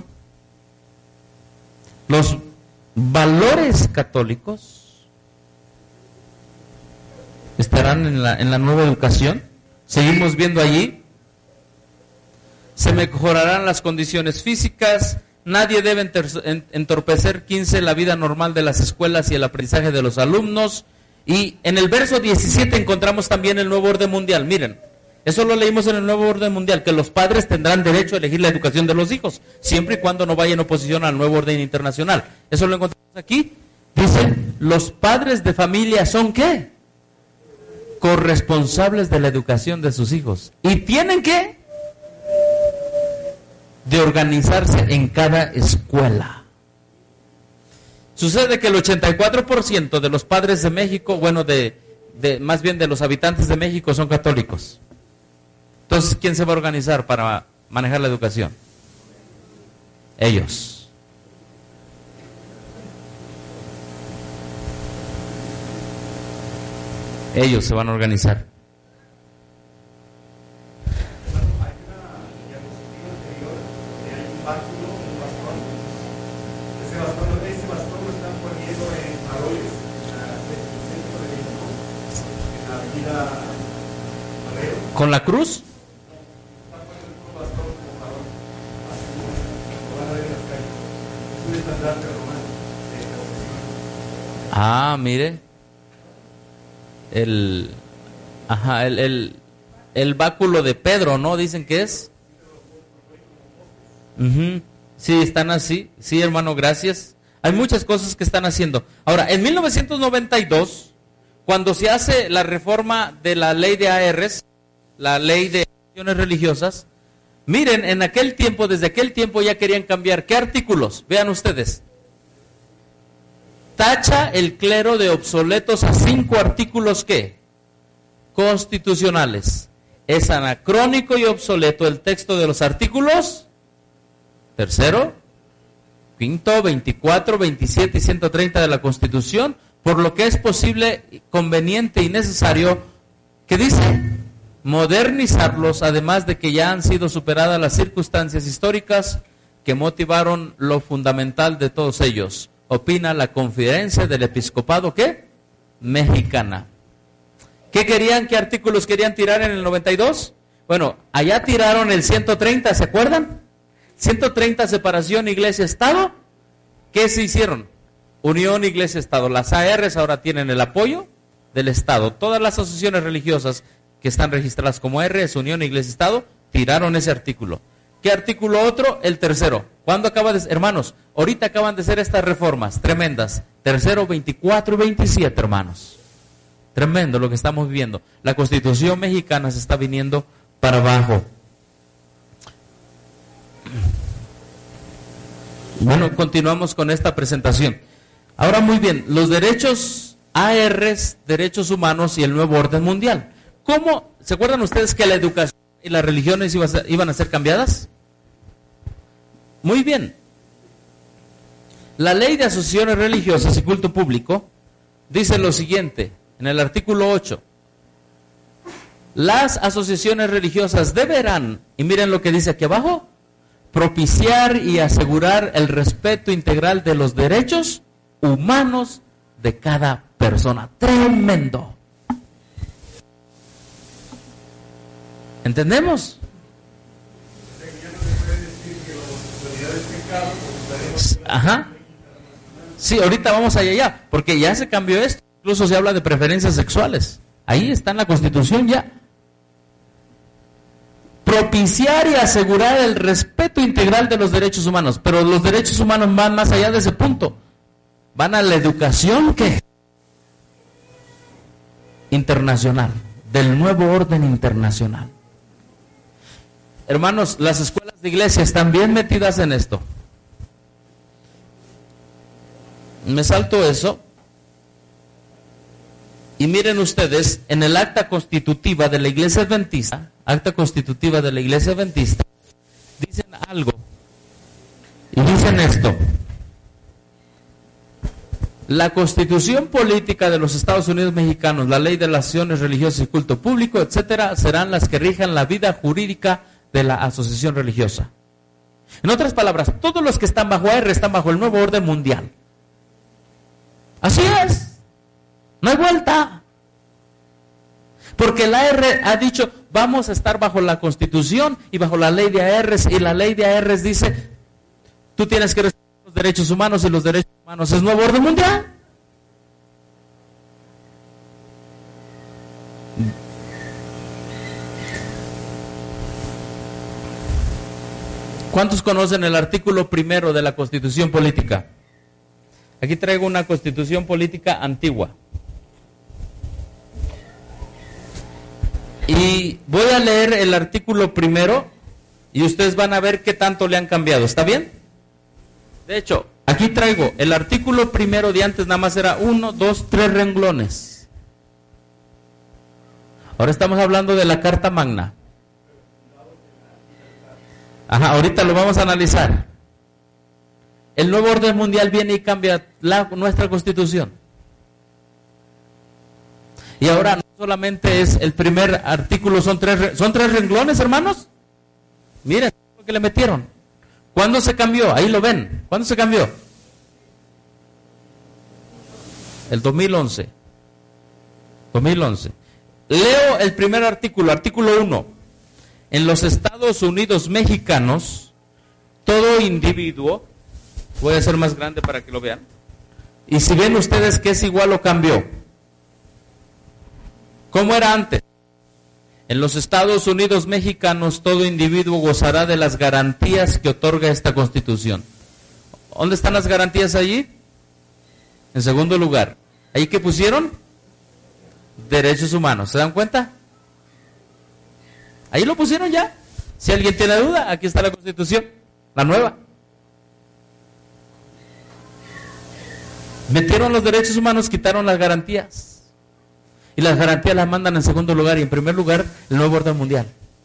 Los valores católicos estarán en la, en la nueva educación. Seguimos viendo allí. Se mejorarán las condiciones físicas. Nadie debe entorpecer quince la vida normal de las escuelas y el aprendizaje de los alumnos. Y en el verso diecisiete encontramos también el nuevo orden mundial. Miren, eso lo leímos en el nuevo orden mundial, que los padres tendrán derecho a elegir la educación de los hijos, siempre y cuando no vaya en oposición al nuevo orden internacional. Eso lo encontramos aquí. Dice, los padres de familia son ¿qué? Corresponsables de la educación de sus hijos. Y tienen que de organizarse en cada escuela. Sucede que el ochenta y cuatro por ciento de los padres de México, bueno, de, de más bien de los habitantes de México son católicos. Entonces, ¿quién se va a organizar para manejar la educación? Ellos. Ellos se van a organizar. ¿Con la cruz? Ah, mire. El ajá, el, el el báculo de Pedro, ¿no? Dicen que es. Uh-huh. Sí, están así. Sí, hermano, gracias. Hay muchas cosas que están haciendo. Ahora, en mil novecientos noventa y dos, cuando se hace la reforma de la ley de A Rs, la ley de acciones religiosas, miren, en aquel tiempo, desde aquel tiempo ya querían cambiar. ¿Qué artículos? Vean ustedes. Tacha el clero de obsoletos a cinco artículos, ¿qué? Constitucionales. Es anacrónico y obsoleto el texto de los artículos tercero, quinto, veinticuatro, veintisiete y ciento treinta de la Constitución, por lo que es posible, conveniente y necesario, ¿qué dice? Modernizarlos, además de que ya han sido superadas las circunstancias históricas que motivaron lo fundamental de todos ellos, opina la Conferencia del Episcopado, ¿qué? Mexicana. ¿Qué querían? ¿Qué artículos querían tirar en el noventa y dos? Bueno, allá tiraron el ciento treinta, ¿se acuerdan? ciento treinta, separación iglesia-estado. ¿Qué se hicieron? Unión iglesia-estado. Las A Rs ahora tienen el apoyo del Estado. Todas las asociaciones religiosas que están registradas como R S, Unión iglesia-estado, tiraron ese artículo. ¿Qué artículo otro? El tercero. ¿Cuándo acaba de ser? Hermanos, ahorita acaban de ser estas reformas tremendas. Tercero, veinticuatro y veintisiete, hermanos. Tremendo lo que estamos viviendo. La Constitución mexicana se está viniendo para abajo. Bueno, continuamos con esta presentación. Ahora, muy bien, los derechos A Rs, derechos humanos y el nuevo orden mundial. ¿Cómo? ¿Se acuerdan ustedes que la educación y las religiones iban a ser, iban a ser cambiadas? Muy bien. La ley de asociaciones religiosas y culto público dice lo siguiente, en el artículo ocho. Las asociaciones religiosas deberán, y miren lo que dice aquí abajo, propiciar y asegurar el respeto integral de los derechos humanos de cada persona. Tremendo. ¿Entendemos? Ajá. Sí, ahorita vamos allá, allá, porque ya se cambió esto. Incluso se habla de preferencias sexuales. Ahí está en la Constitución ya. Propiciar y asegurar el respeto integral de los derechos humanos. Pero los derechos humanos van más allá de ese punto. Van a la educación, ¿qué? Internacional, del nuevo orden internacional. Hermanos, las escuelas de iglesia están bien metidas en esto. Me salto eso. Y miren ustedes, en el acta constitutiva de la Iglesia Adventista, acta constitutiva de la Iglesia Adventista, dicen algo. Y dicen esto. La Constitución política de los Estados Unidos mexicanos, la ley de las asociaciones religiosas y culto público, etcétera, serán las que rijan la vida jurídica de la asociación religiosa. En otras palabras, todos los que están bajo A R están bajo el nuevo orden mundial. Así es. No hay vuelta. Porque el A R ha dicho, vamos a estar bajo la Constitución y bajo la ley de A R S, y la ley de A R S dice, tú tienes que respetar los derechos humanos, y los derechos humanos es nuevo orden mundial. ¿Cuántos conocen el artículo primero de la Constitución política? Aquí traigo una Constitución política antigua. Y voy a leer el artículo primero y ustedes van a ver qué tanto le han cambiado. ¿Está bien? De hecho, aquí traigo el artículo primero de antes, nada más era uno, dos, tres renglones. Ahora estamos hablando de la Carta Magna. Ajá, ahorita lo vamos a analizar. El nuevo orden mundial viene y cambia la, nuestra Constitución. Y ahora no solamente es el primer artículo, son tres, son tres renglones, hermanos. Miren lo que le metieron. ¿Cuándo se cambió? Ahí lo ven. ¿Cuándo se cambió? El dos mil once. dos mil once. Leo el primer artículo, artículo uno. En los Estados Unidos mexicanos, todo individuo, voy a hacer más grande para que lo vean, y si ven ustedes que es igual o cambió. ¿Cómo era antes? En los Estados Unidos mexicanos, todo individuo gozará de las garantías que otorga esta Constitución. ¿Dónde están las garantías allí? En segundo lugar. ¿Ahí qué pusieron? Derechos humanos. ¿Se dan cuenta? Ahí lo pusieron ya. Si alguien tiene duda, aquí está la Constitución, la nueva. Metieron los derechos humanos, quitaron las garantías. Y las garantías las mandan en segundo lugar, y en primer lugar el nuevo orden mundial.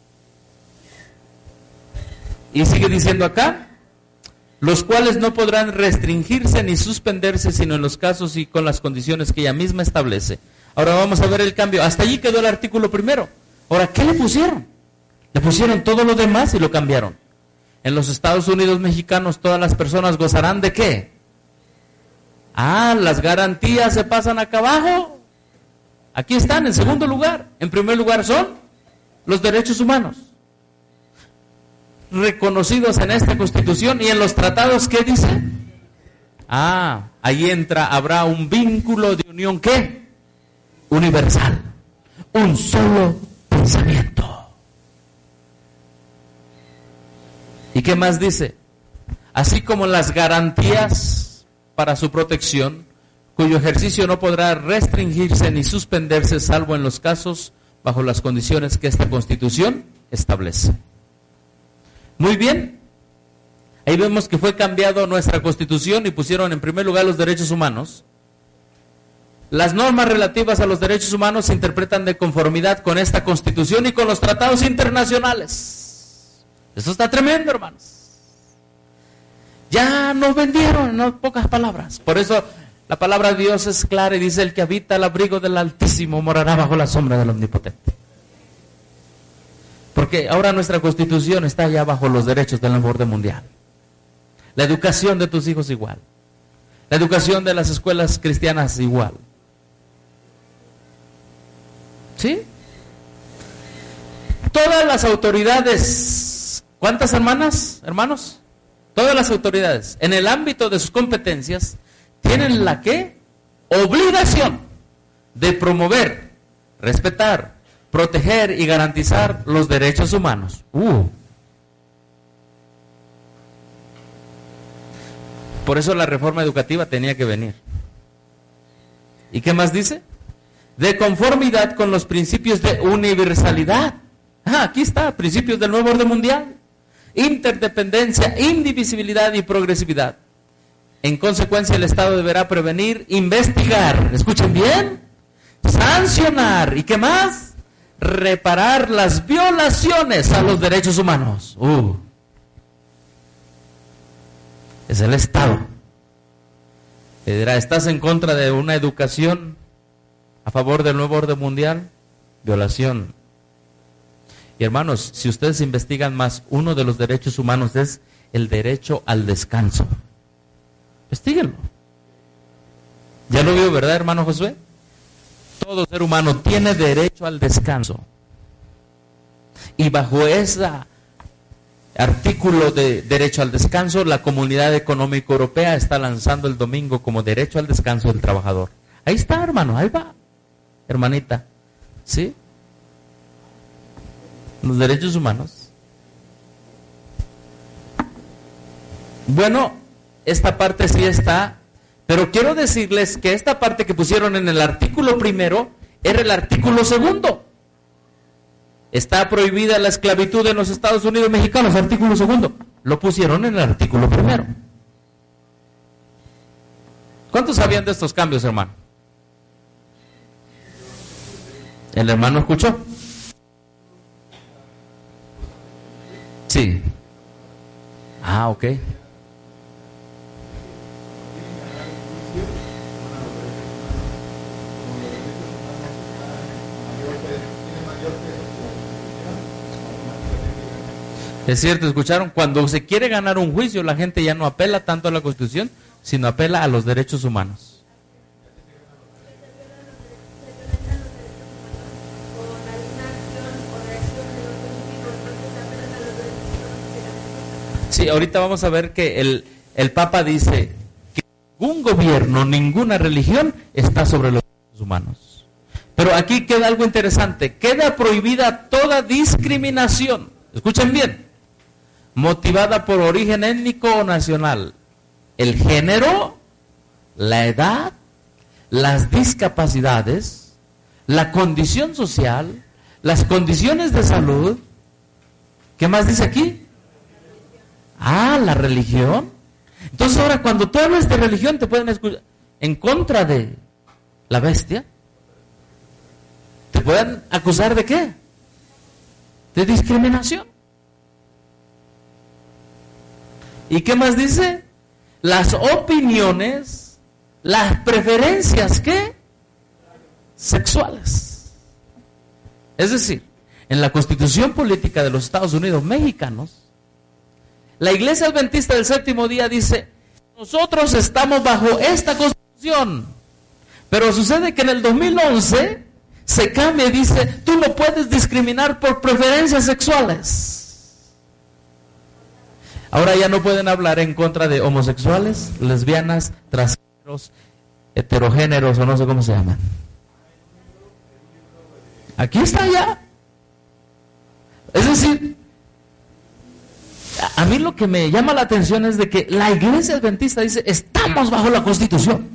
Y sigue diciendo acá, los cuales no podrán restringirse ni suspenderse, sino en los casos y con las condiciones que ella misma establece. Ahora vamos a ver el cambio. Hasta allí quedó el artículo primero. Ahora, ¿qué le pusieron? Le pusieron todo lo demás y lo cambiaron. En los Estados Unidos mexicanos todas las personas gozarán ¿de qué? Ah, las garantías se pasan acá abajo. Aquí están, en segundo lugar. En primer lugar son los derechos humanos, reconocidos en esta Constitución. Y en los tratados, ¿qué dice? Ah, ahí entra, habrá un vínculo de unión, ¿qué? Universal. Un solo pensamiento. ¿Y qué más dice? Así como las garantías para su protección, cuyo ejercicio no podrá restringirse ni suspenderse, salvo en los casos bajo las condiciones que esta Constitución establece. Muy bien. Ahí vemos que fue cambiado nuestra Constitución y pusieron en primer lugar los derechos humanos. Las normas relativas a los derechos humanos se interpretan de conformidad con esta Constitución y con los tratados internacionales. Eso está tremendo, hermanos. Ya Ya nos vendieron, en pocas palabras. Por eso la palabra de Dios es clara y dice: el que habita al abrigo del Altísimo morará bajo la sombra del Omnipotente. Porque ahora nuestra Constitución está ya bajo los derechos del nuevo orden mundial. La educación de tus hijos igual. La educación de las escuelas cristianas igual. ¿Sí? Todas las autoridades, ¿cuántas hermanas, hermanos? Todas las autoridades, en el ámbito de sus competencias, tienen la ¿qué? Obligación de promover, respetar, proteger y garantizar los derechos humanos. Uh. Por eso la reforma educativa tenía que venir. ¿Y qué más dice? De conformidad con los principios de universalidad. Ah, aquí está, principios del nuevo orden mundial. Interdependencia, indivisibilidad y progresividad. En consecuencia, el Estado deberá prevenir, investigar, escuchen bien, sancionar y ¿qué más? Reparar las violaciones a los derechos humanos. Uh. Es el Estado. Le dirá: ¿estás en contra de una educación a favor del nuevo orden mundial? Violación. Y hermanos, si ustedes investigan más, uno de los derechos humanos es el derecho al descanso. Investíguenlo. Ya lo vio, ¿verdad, hermano Josué? Todo ser humano tiene derecho al descanso. Y bajo ese artículo de derecho al descanso, la Comunidad Económica Europea está lanzando el domingo como derecho al descanso del trabajador. Ahí está, hermano, ahí va, hermanita. ¿Sí? Los derechos humanos. Bueno, esta parte sí está, pero quiero decirles que esta parte que pusieron en el artículo primero era el artículo segundo. Está prohibida la esclavitud en los Estados Unidos mexicanos, artículo segundo. Lo pusieron en el artículo primero. ¿Cuántos sabían de estos cambios, hermano? ¿El hermano escuchó? Sí. Ah, ok. Es cierto, escucharon, cuando se quiere ganar un juicio, la gente ya no apela tanto a la Constitución, sino apela a los derechos humanos. Sí, ahorita vamos a ver que el, el Papa dice que ningún gobierno, ninguna religión está sobre los derechos humanos. Pero aquí queda algo interesante, queda prohibida toda discriminación, escuchen bien, motivada por origen étnico o nacional, el género, la edad, las discapacidades, la condición social, las condiciones de salud. ¿Qué más dice aquí? Ah, la religión. Entonces ahora cuando tú hablas de religión te pueden escuchar en contra de la bestia. ¿Te pueden acusar de qué? De discriminación. ¿Y qué más dice? Las opiniones, las preferencias, ¿qué? Sexuales. Es decir, en la Constitución Política de los Estados Unidos Mexicanos, la Iglesia Adventista del Séptimo Día dice: nosotros estamos bajo esta Constitución, pero sucede que en el dos mil once se cambia y dice: tú no puedes discriminar por preferencias sexuales. Ahora ya no pueden hablar en contra de homosexuales, lesbianas, transgéneros, heterogéneros o no sé cómo se llaman. Aquí está ya. Es decir, a mí lo que me llama la atención es de que la Iglesia Adventista dice: estamos bajo la Constitución.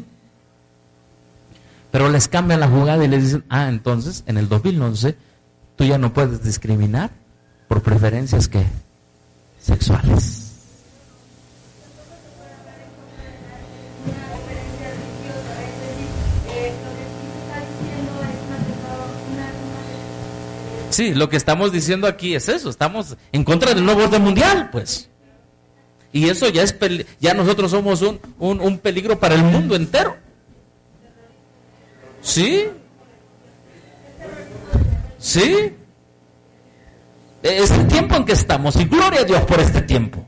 Pero les cambian la jugada y les dicen: ah, entonces en el dos mil once tú ya no puedes discriminar por preferencias ¿qué? Sexuales. Sí, lo que estamos diciendo aquí es eso, estamos en contra del nuevo orden mundial, pues. Y eso ya es peli- ya nosotros somos un, un, un peligro para el mundo entero. ¿Sí? ¿Sí? Es el tiempo en que estamos, y gloria a Dios por este tiempo.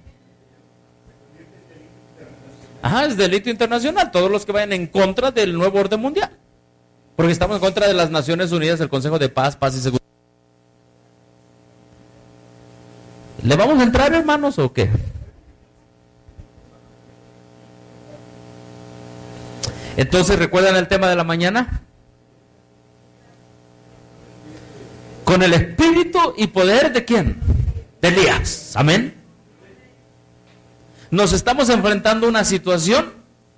Ajá, es delito internacional, todos los que vayan en contra del nuevo orden mundial. Porque estamos en contra de las Naciones Unidas, del Consejo de Paz, Paz y Seguridad. ¿Le vamos a entrar, hermanos, o qué? Entonces, ¿recuerdan el tema de la mañana? Con el espíritu y poder ¿de quién? De Elías. Amén. Nos estamos enfrentando a una situación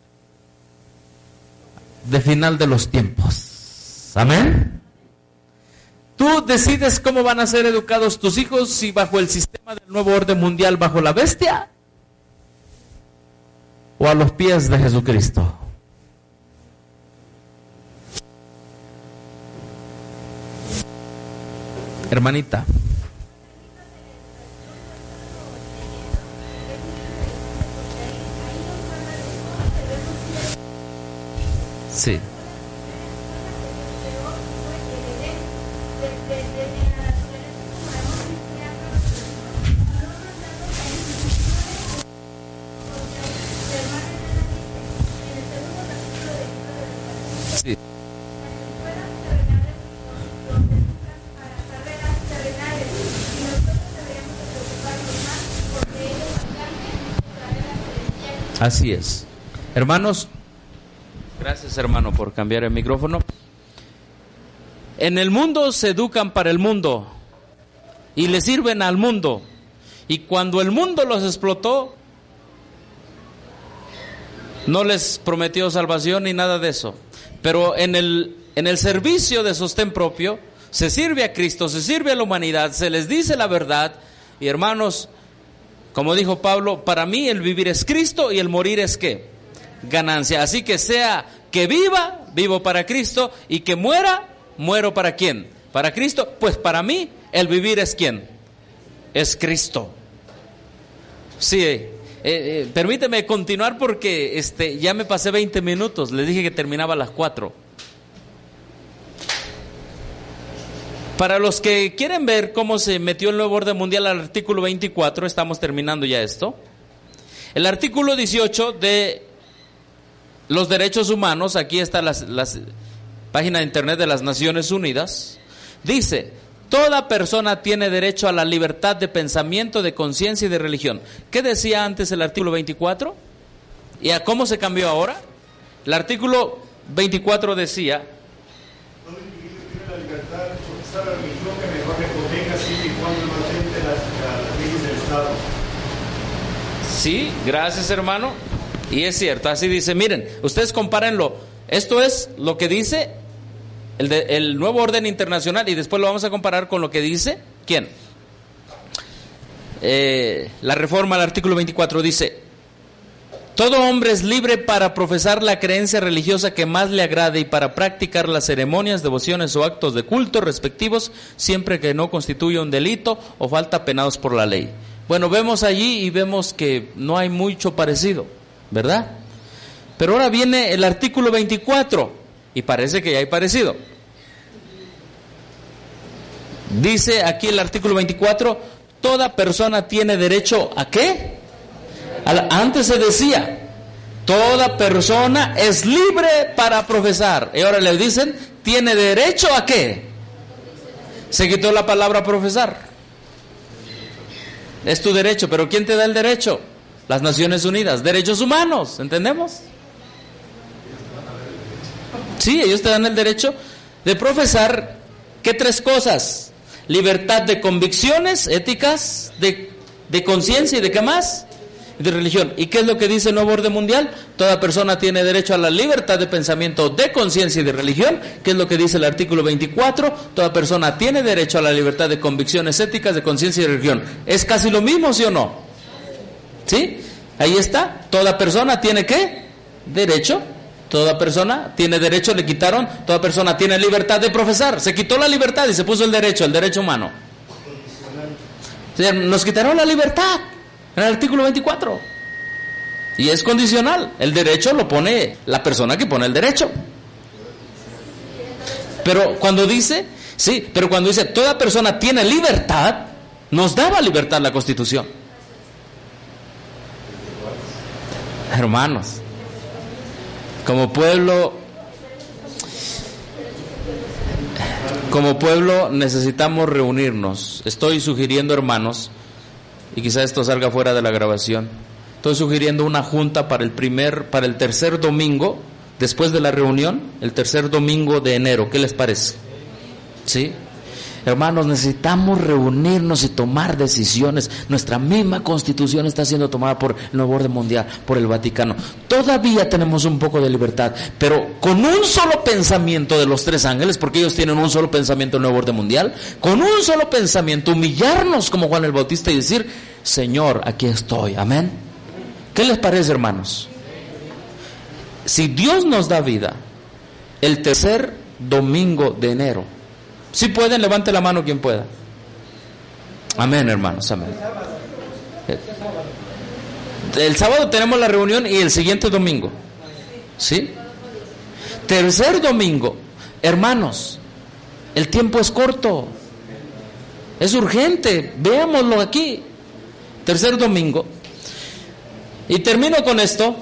de final de los tiempos. Amén. Tú decides cómo van a ser educados tus hijos, si bajo el sistema del nuevo orden mundial, bajo la bestia, o a los pies de Jesucristo. Hermanita. Sí. Sí. Así es. Hermanos, gracias hermano por cambiar el micrófono. En el mundo se educan para el mundo y le sirven al mundo. Y cuando el mundo los explotó, no les prometió salvación ni nada de eso. Pero en el, en el servicio de sostén propio, se sirve a Cristo, se sirve a la humanidad, se les dice la verdad. Y hermanos, como dijo Pablo, para mí el vivir es Cristo y el morir es ¿qué? Ganancia. Así que sea que viva, vivo para Cristo, y que muera, muero para ¿quién? Para Cristo. Pues para mí el vivir es ¿quién? Es Cristo. Sí, eh, eh, permíteme continuar porque este, ya me pasé veinte minutos, les dije que terminaba a las cuatro. Para los que quieren ver cómo se metió el nuevo orden mundial al artículo veinticuatro, estamos terminando ya esto. El artículo dieciocho de los derechos humanos, aquí está la página de internet de las Naciones Unidas, dice: toda persona tiene derecho a la libertad de pensamiento, de conciencia y de religión. ¿Qué decía antes el artículo veinticuatro? ¿Y a cómo se cambió ahora? El artículo veinticuatro decía: todo individuo tiene la libertad de profesar la religión que mejor le convenga, siempre y cuando no atente las, las leyes del Estado. Sí, gracias hermano. Y es cierto, así dice. Miren, ustedes compárenlo. Esto es lo que dice el, de, el nuevo orden internacional, y después lo vamos a comparar con lo que dice ¿quién? Eh, la reforma al artículo veinticuatro dice: todo hombre es libre para profesar la creencia religiosa que más le agrade y para practicar las ceremonias, devociones o actos de culto respectivos, siempre que no constituya un delito o falta penados por la ley. Bueno, vemos allí y vemos que no hay mucho parecido, ¿verdad? Pero ahora viene el artículo veinticuatro y parece que ya hay parecido. Dice aquí el artículo veinticuatro: toda persona tiene derecho ¿a qué? Antes se decía: toda persona es libre para profesar. Y ahora le dicen: tiene derecho ¿a qué? Se quitó la palabra profesar. Es tu derecho, pero ¿quién te da el derecho? Las Naciones Unidas, derechos humanos, ¿entendemos? Sí, ellos te dan el derecho de profesar, ¿qué tres cosas? Libertad de convicciones éticas, de, de conciencia y de qué más? De religión. ¿Y qué es lo que dice el nuevo orden mundial? Toda persona tiene derecho a la libertad de pensamiento, de conciencia y de religión. ¿Qué es lo que dice el artículo veinticuatro? Toda persona tiene derecho a la libertad de convicciones éticas, de conciencia y de religión. ¿Es casi lo mismo, sí o no? ¿Sí? Ahí está. Toda persona tiene ¿qué? Derecho. Toda persona tiene derecho, le quitaron. Toda persona tiene libertad de profesar. Se quitó la libertad y se puso el derecho, el derecho humano. O sea, nos quitaron la libertad en el artículo veinticuatro. Y es condicional. El derecho lo pone la persona que pone el derecho. Pero cuando dice, sí, pero cuando dice toda persona tiene libertad, nos daba libertad la Constitución. Hermanos, como pueblo, como pueblo necesitamos reunirnos. Estoy sugiriendo, hermanos, y quizá esto salga fuera de la grabación, estoy sugiriendo una junta para el primer, para el tercer domingo, después de la reunión, el tercer domingo de enero. ¿Qué les parece? ¿Sí? Hermanos, necesitamos reunirnos y tomar decisiones. Nuestra misma Constitución está siendo tomada por el nuevo orden mundial, por el Vaticano. Todavía tenemos un poco de libertad, pero con un solo pensamiento de los tres ángeles, porque ellos tienen un solo pensamiento del nuevo orden mundial, con un solo pensamiento, humillarnos como Juan el Bautista y decir, Señor, aquí estoy. Amén. ¿Qué les parece, hermanos? Si Dios nos da vida, el tercer domingo de enero, si pueden, levante la mano quien pueda. Amén, hermanos, amén. El sábado tenemos la reunión y el siguiente domingo, ¿sí? Tercer domingo, hermanos, el tiempo es corto, es urgente, veámoslo aquí. Tercer domingo. Y termino con esto.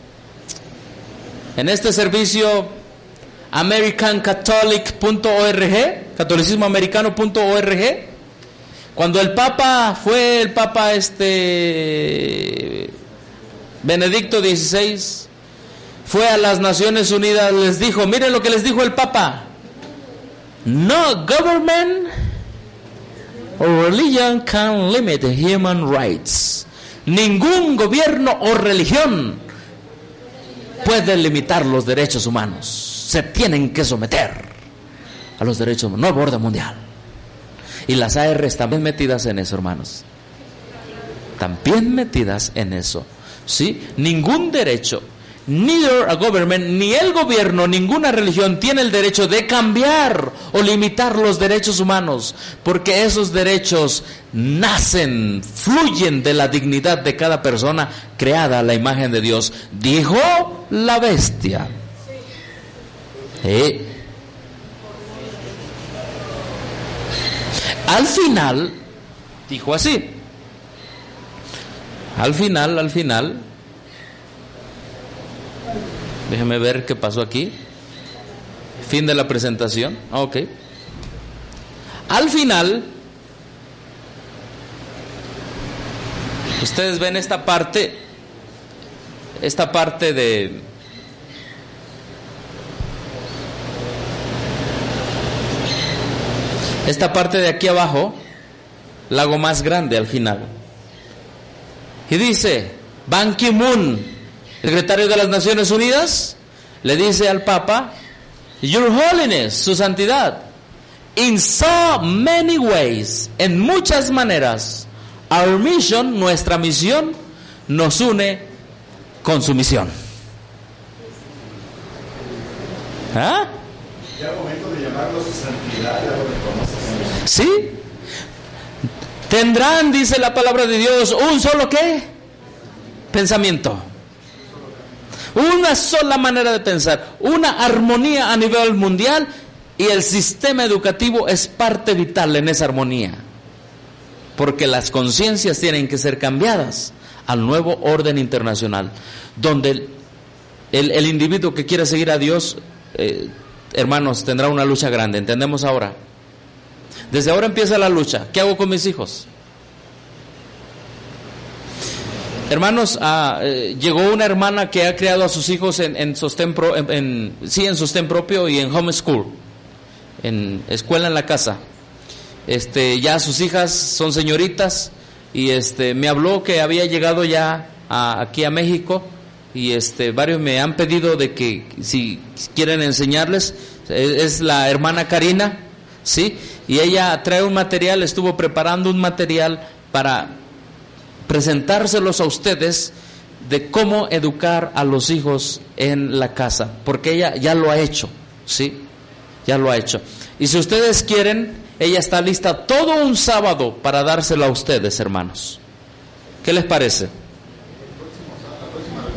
En este servicio american catholic punto org, catolicismo americano punto org, cuando el Papa fue el Papa este Benedicto dieciséis, fue a las Naciones Unidas, les dijo, miren lo que les dijo el Papa: no government or religion can limit human rights. Ningún gobierno o religión puede limitar los derechos humanos. Se tienen que someter a los derechos humanos. Nuevo orden mundial. Y las A R están bien metidas en eso, hermanos. Están bien metidas en eso. ¿Sí? Ningún derecho, neither a government, ni el gobierno, ninguna religión tiene el derecho de cambiar o limitar los derechos humanos, porque esos derechos nacen, fluyen de la dignidad de cada persona creada a la imagen de Dios, dijo la bestia. ¿Eh? Al final, dijo así, al final, al final, déjeme ver qué pasó aquí. Fin de la presentación. Ok. Al final, ustedes ven esta parte, esta parte de esta parte de aquí abajo, la hago más grande al final. Y dice, Ban Ki-moon, secretario de las Naciones Unidas, le dice al Papa, Your Holiness, su santidad, in so many ways, en muchas maneras, our mission, nuestra misión, nos une con su misión. ¿Ah? Ya momento de llamarlo su santidad, ya lo reconoces. ¿Sí? Tendrán, dice la palabra de Dios, un solo ¿qué? Pensamiento. Una sola manera de pensar, una armonía a nivel mundial, y el sistema educativo es parte vital en esa armonía, porque las conciencias tienen que ser cambiadas al nuevo orden internacional, donde el, el, el individuo que quiera seguir a Dios, eh, hermanos, tendrá una lucha grande. ¿Entendemos ahora? Desde ahora empieza la lucha. ¿Qué hago con mis hijos? Hermanos, ah, eh, llegó una hermana que ha criado a sus hijos en, en sostén pro, en, en, sí, en sostén propio y en homeschool, en escuela en la casa. Este, ya sus hijas son señoritas, y este, me habló que había llegado ya a, aquí a México, y este, varios me han pedido de que si quieren enseñarles. Es la hermana Karina, sí, y ella trae un material, estuvo preparando un material para presentárselos a ustedes de cómo educar a los hijos en la casa, porque ella ya lo ha hecho, ¿sí? Ya lo ha hecho. Y si ustedes quieren, ella está lista todo un sábado para dárselo a ustedes, hermanos. ¿Qué les parece?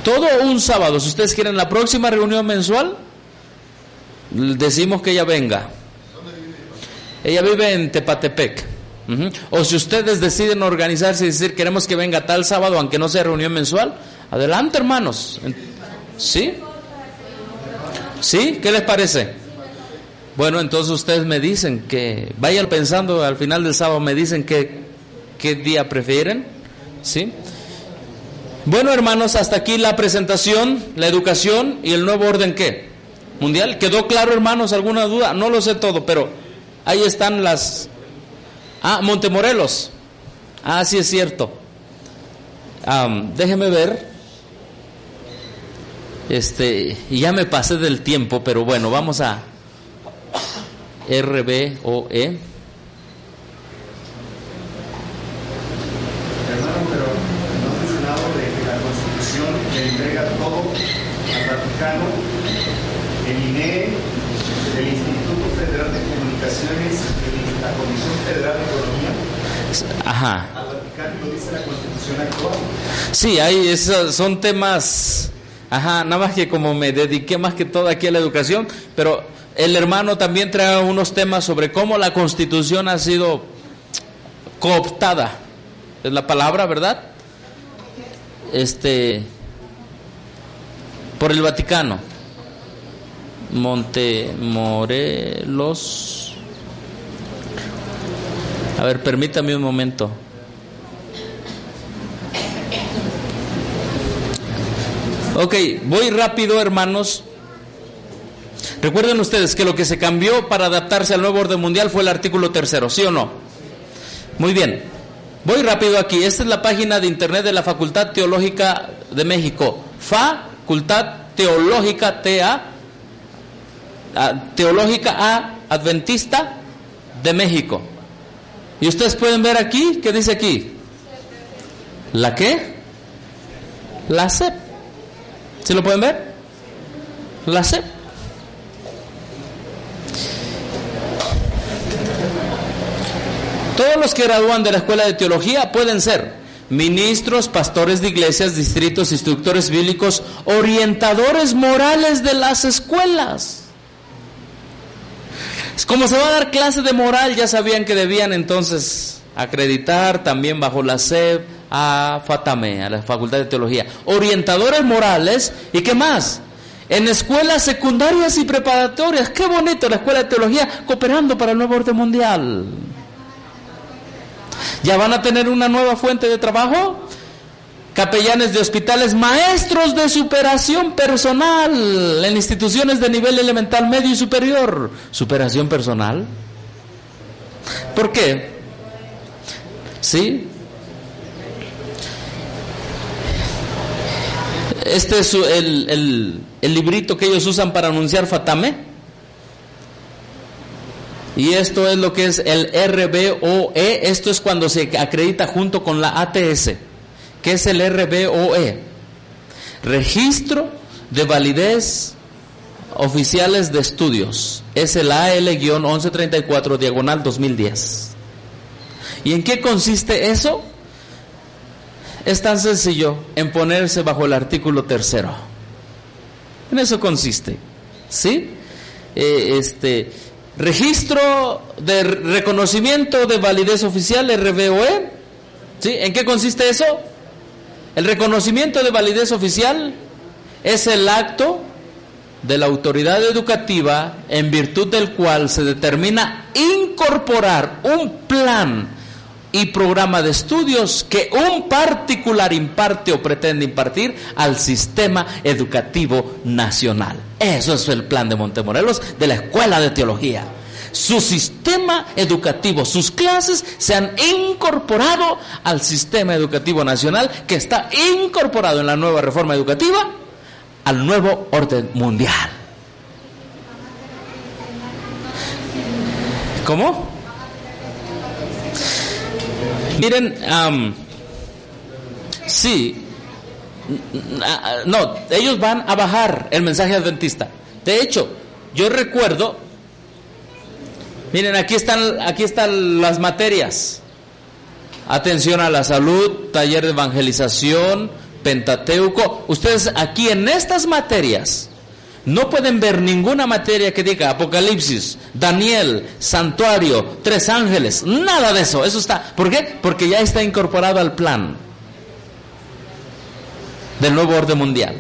Todo un sábado. Si ustedes quieren la próxima reunión mensual, decimos que ella venga. Ella vive en Tepatepec. Uh-huh. O si ustedes deciden organizarse y decir queremos que venga tal sábado, aunque no sea reunión mensual, adelante, hermanos. ¿Sí? ¿Sí? ¿Qué les parece? Bueno, entonces ustedes me dicen que vayan pensando al final del sábado, me dicen que, qué día prefieren. ¿Sí? Bueno, hermanos, hasta aquí la presentación, la educación y el nuevo orden ¿qué? Mundial. ¿Quedó claro, hermanos? ¿Alguna duda? No lo sé todo, pero ahí están las... Ah, Montemorelos. Ah, sí es cierto. Um, déjeme ver. Este, ya me pasé del tiempo, pero bueno, vamos a R B O E. Hermano, pero no ha mencionado de que la Constitución le entrega todo al Vaticano, el I N E, el Instituto Federal de Comunicaciones, la Comisión Federal de Economía. Ajá. Al Vaticano lo dice la Constitución actual. Sí, hay esos son temas. Ajá, nada más que como me dediqué más que todo aquí a la educación, pero el hermano también trae unos temas sobre cómo la Constitución ha sido cooptada, es la palabra, ¿verdad? Este, por el Vaticano. Montemorelos. A ver, permítame un momento. Ok, voy rápido, hermanos. Recuerden ustedes que lo que se cambió para adaptarse al nuevo orden mundial fue el artículo tercero, ¿sí o no? Muy bien. Voy rápido aquí. Esta es la página de internet de la Facultad Teológica de México. Facultad Teológica T A, Teológica A Adventista de México. Y ustedes pueden ver aquí, ¿qué dice aquí? ¿La qué? La S E P. ¿Sí lo pueden ver? La S E P. Todos los que gradúan de la Escuela de Teología pueden ser ministros, pastores de iglesias, distritos, instructores bíblicos, orientadores morales de las escuelas. Como se va a dar clase de moral, ya sabían que debían entonces acreditar también bajo la S E P a FATAME, a la Facultad de Teología. Orientadores morales, ¿y qué más? En escuelas secundarias y preparatorias. Qué bonito la Escuela de Teología cooperando para el nuevo orden mundial. ¿Ya van a tener una nueva fuente de trabajo? Capellanes de hospitales, maestros de superación personal en instituciones de nivel elemental, medio y superior. ¿Superación personal? ¿Por qué? ¿Sí? Este es el, el, el librito que ellos usan para anunciar FATAME. Y esto es lo que es el R B O E. Esto es cuando se acredita junto con la A T S. ¿Qué es el R B O E? Registro de validez oficiales de estudios. Es el A L once treinta y cuatro diagonal dos mil diez. ¿Y en qué consiste eso? Es tan sencillo, en ponerse bajo el artículo tercero. En eso consiste, ¿sí? Eh, este, registro de reconocimiento de validez oficial, R B O E, ¿sí? ¿En qué consiste eso? El reconocimiento de validez oficial es el acto de la autoridad educativa en virtud del cual se determina incorporar un plan y programa de estudios que un particular imparte o pretende impartir al sistema educativo nacional. Eso es el plan de Montemorelos de la Escuela de Teología. Su sistema educativo, sus clases se han incorporado al sistema educativo nacional que está incorporado en la nueva reforma educativa al nuevo orden mundial. ¿Cómo? Miren, um, sí, no, ellos van a bajar el mensaje adventista. De hecho, yo recuerdo, miren, aquí están, aquí están las materias: atención a la salud, taller de evangelización, Pentateuco. Ustedes aquí en estas materias no pueden ver ninguna materia que diga Apocalipsis, Daniel, Santuario, Tres Ángeles, nada de eso. Eso está, ¿por qué? Porque ya está incorporado al plan del nuevo orden mundial.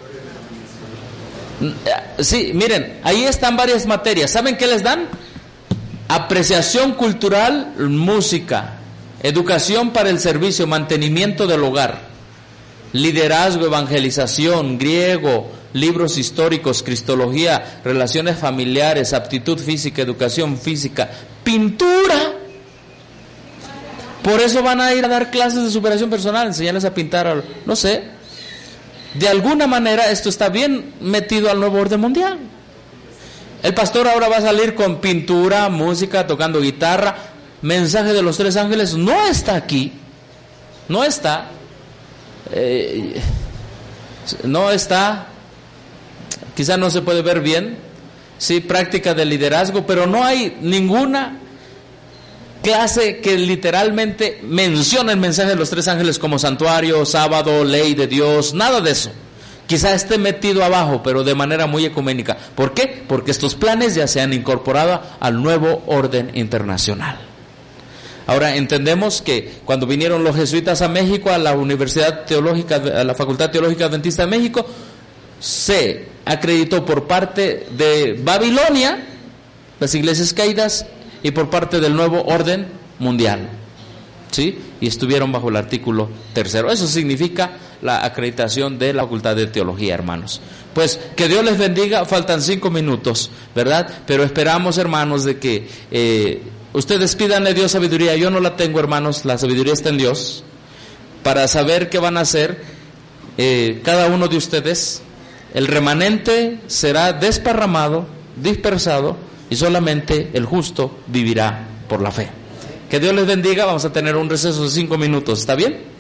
Sí, miren, ahí están varias materias. ¿Saben qué les dan? Apreciación cultural, música, educación para el servicio, mantenimiento del hogar, liderazgo, evangelización, griego, libros históricos, cristología, relaciones familiares, aptitud física, educación física, pintura. Por eso van a ir a dar clases de superación personal, enseñarles a pintar, no sé. De alguna manera esto está bien metido al nuevo orden mundial. El pastor ahora va a salir con pintura, música, tocando guitarra. Mensaje de los tres ángeles no está aquí. No está. Eh, no está. Quizá no se puede ver bien. Sí, práctica de liderazgo, pero no hay ninguna clase que literalmente menciona el mensaje de los tres ángeles como santuario, sábado, ley de Dios, nada de eso. Quizá esté metido abajo, pero de manera muy ecuménica. ¿Por qué? Porque estos planes ya se han incorporado al nuevo orden internacional. Ahora entendemos que cuando vinieron los jesuitas a México, a la Universidad Teológica, a la Facultad Teológica Adventista de México, se acreditó por parte de Babilonia, las iglesias caídas, y por parte del nuevo orden mundial, ¿sí? Y estuvieron bajo el artículo tercero. Eso significa la acreditación de la Facultad de Teología, hermanos. Pues que Dios les bendiga. Faltan cinco minutos, ¿verdad? Pero esperamos, hermanos, de que eh, ustedes pídanle a Dios sabiduría. Yo no la tengo, hermanos, la sabiduría está en Dios, para saber qué van a hacer eh, cada uno de ustedes. El remanente será desparramado, dispersado, y solamente el justo vivirá por la fe. Que Dios les bendiga. Vamos a tener un receso de cinco minutos. ¿Está bien?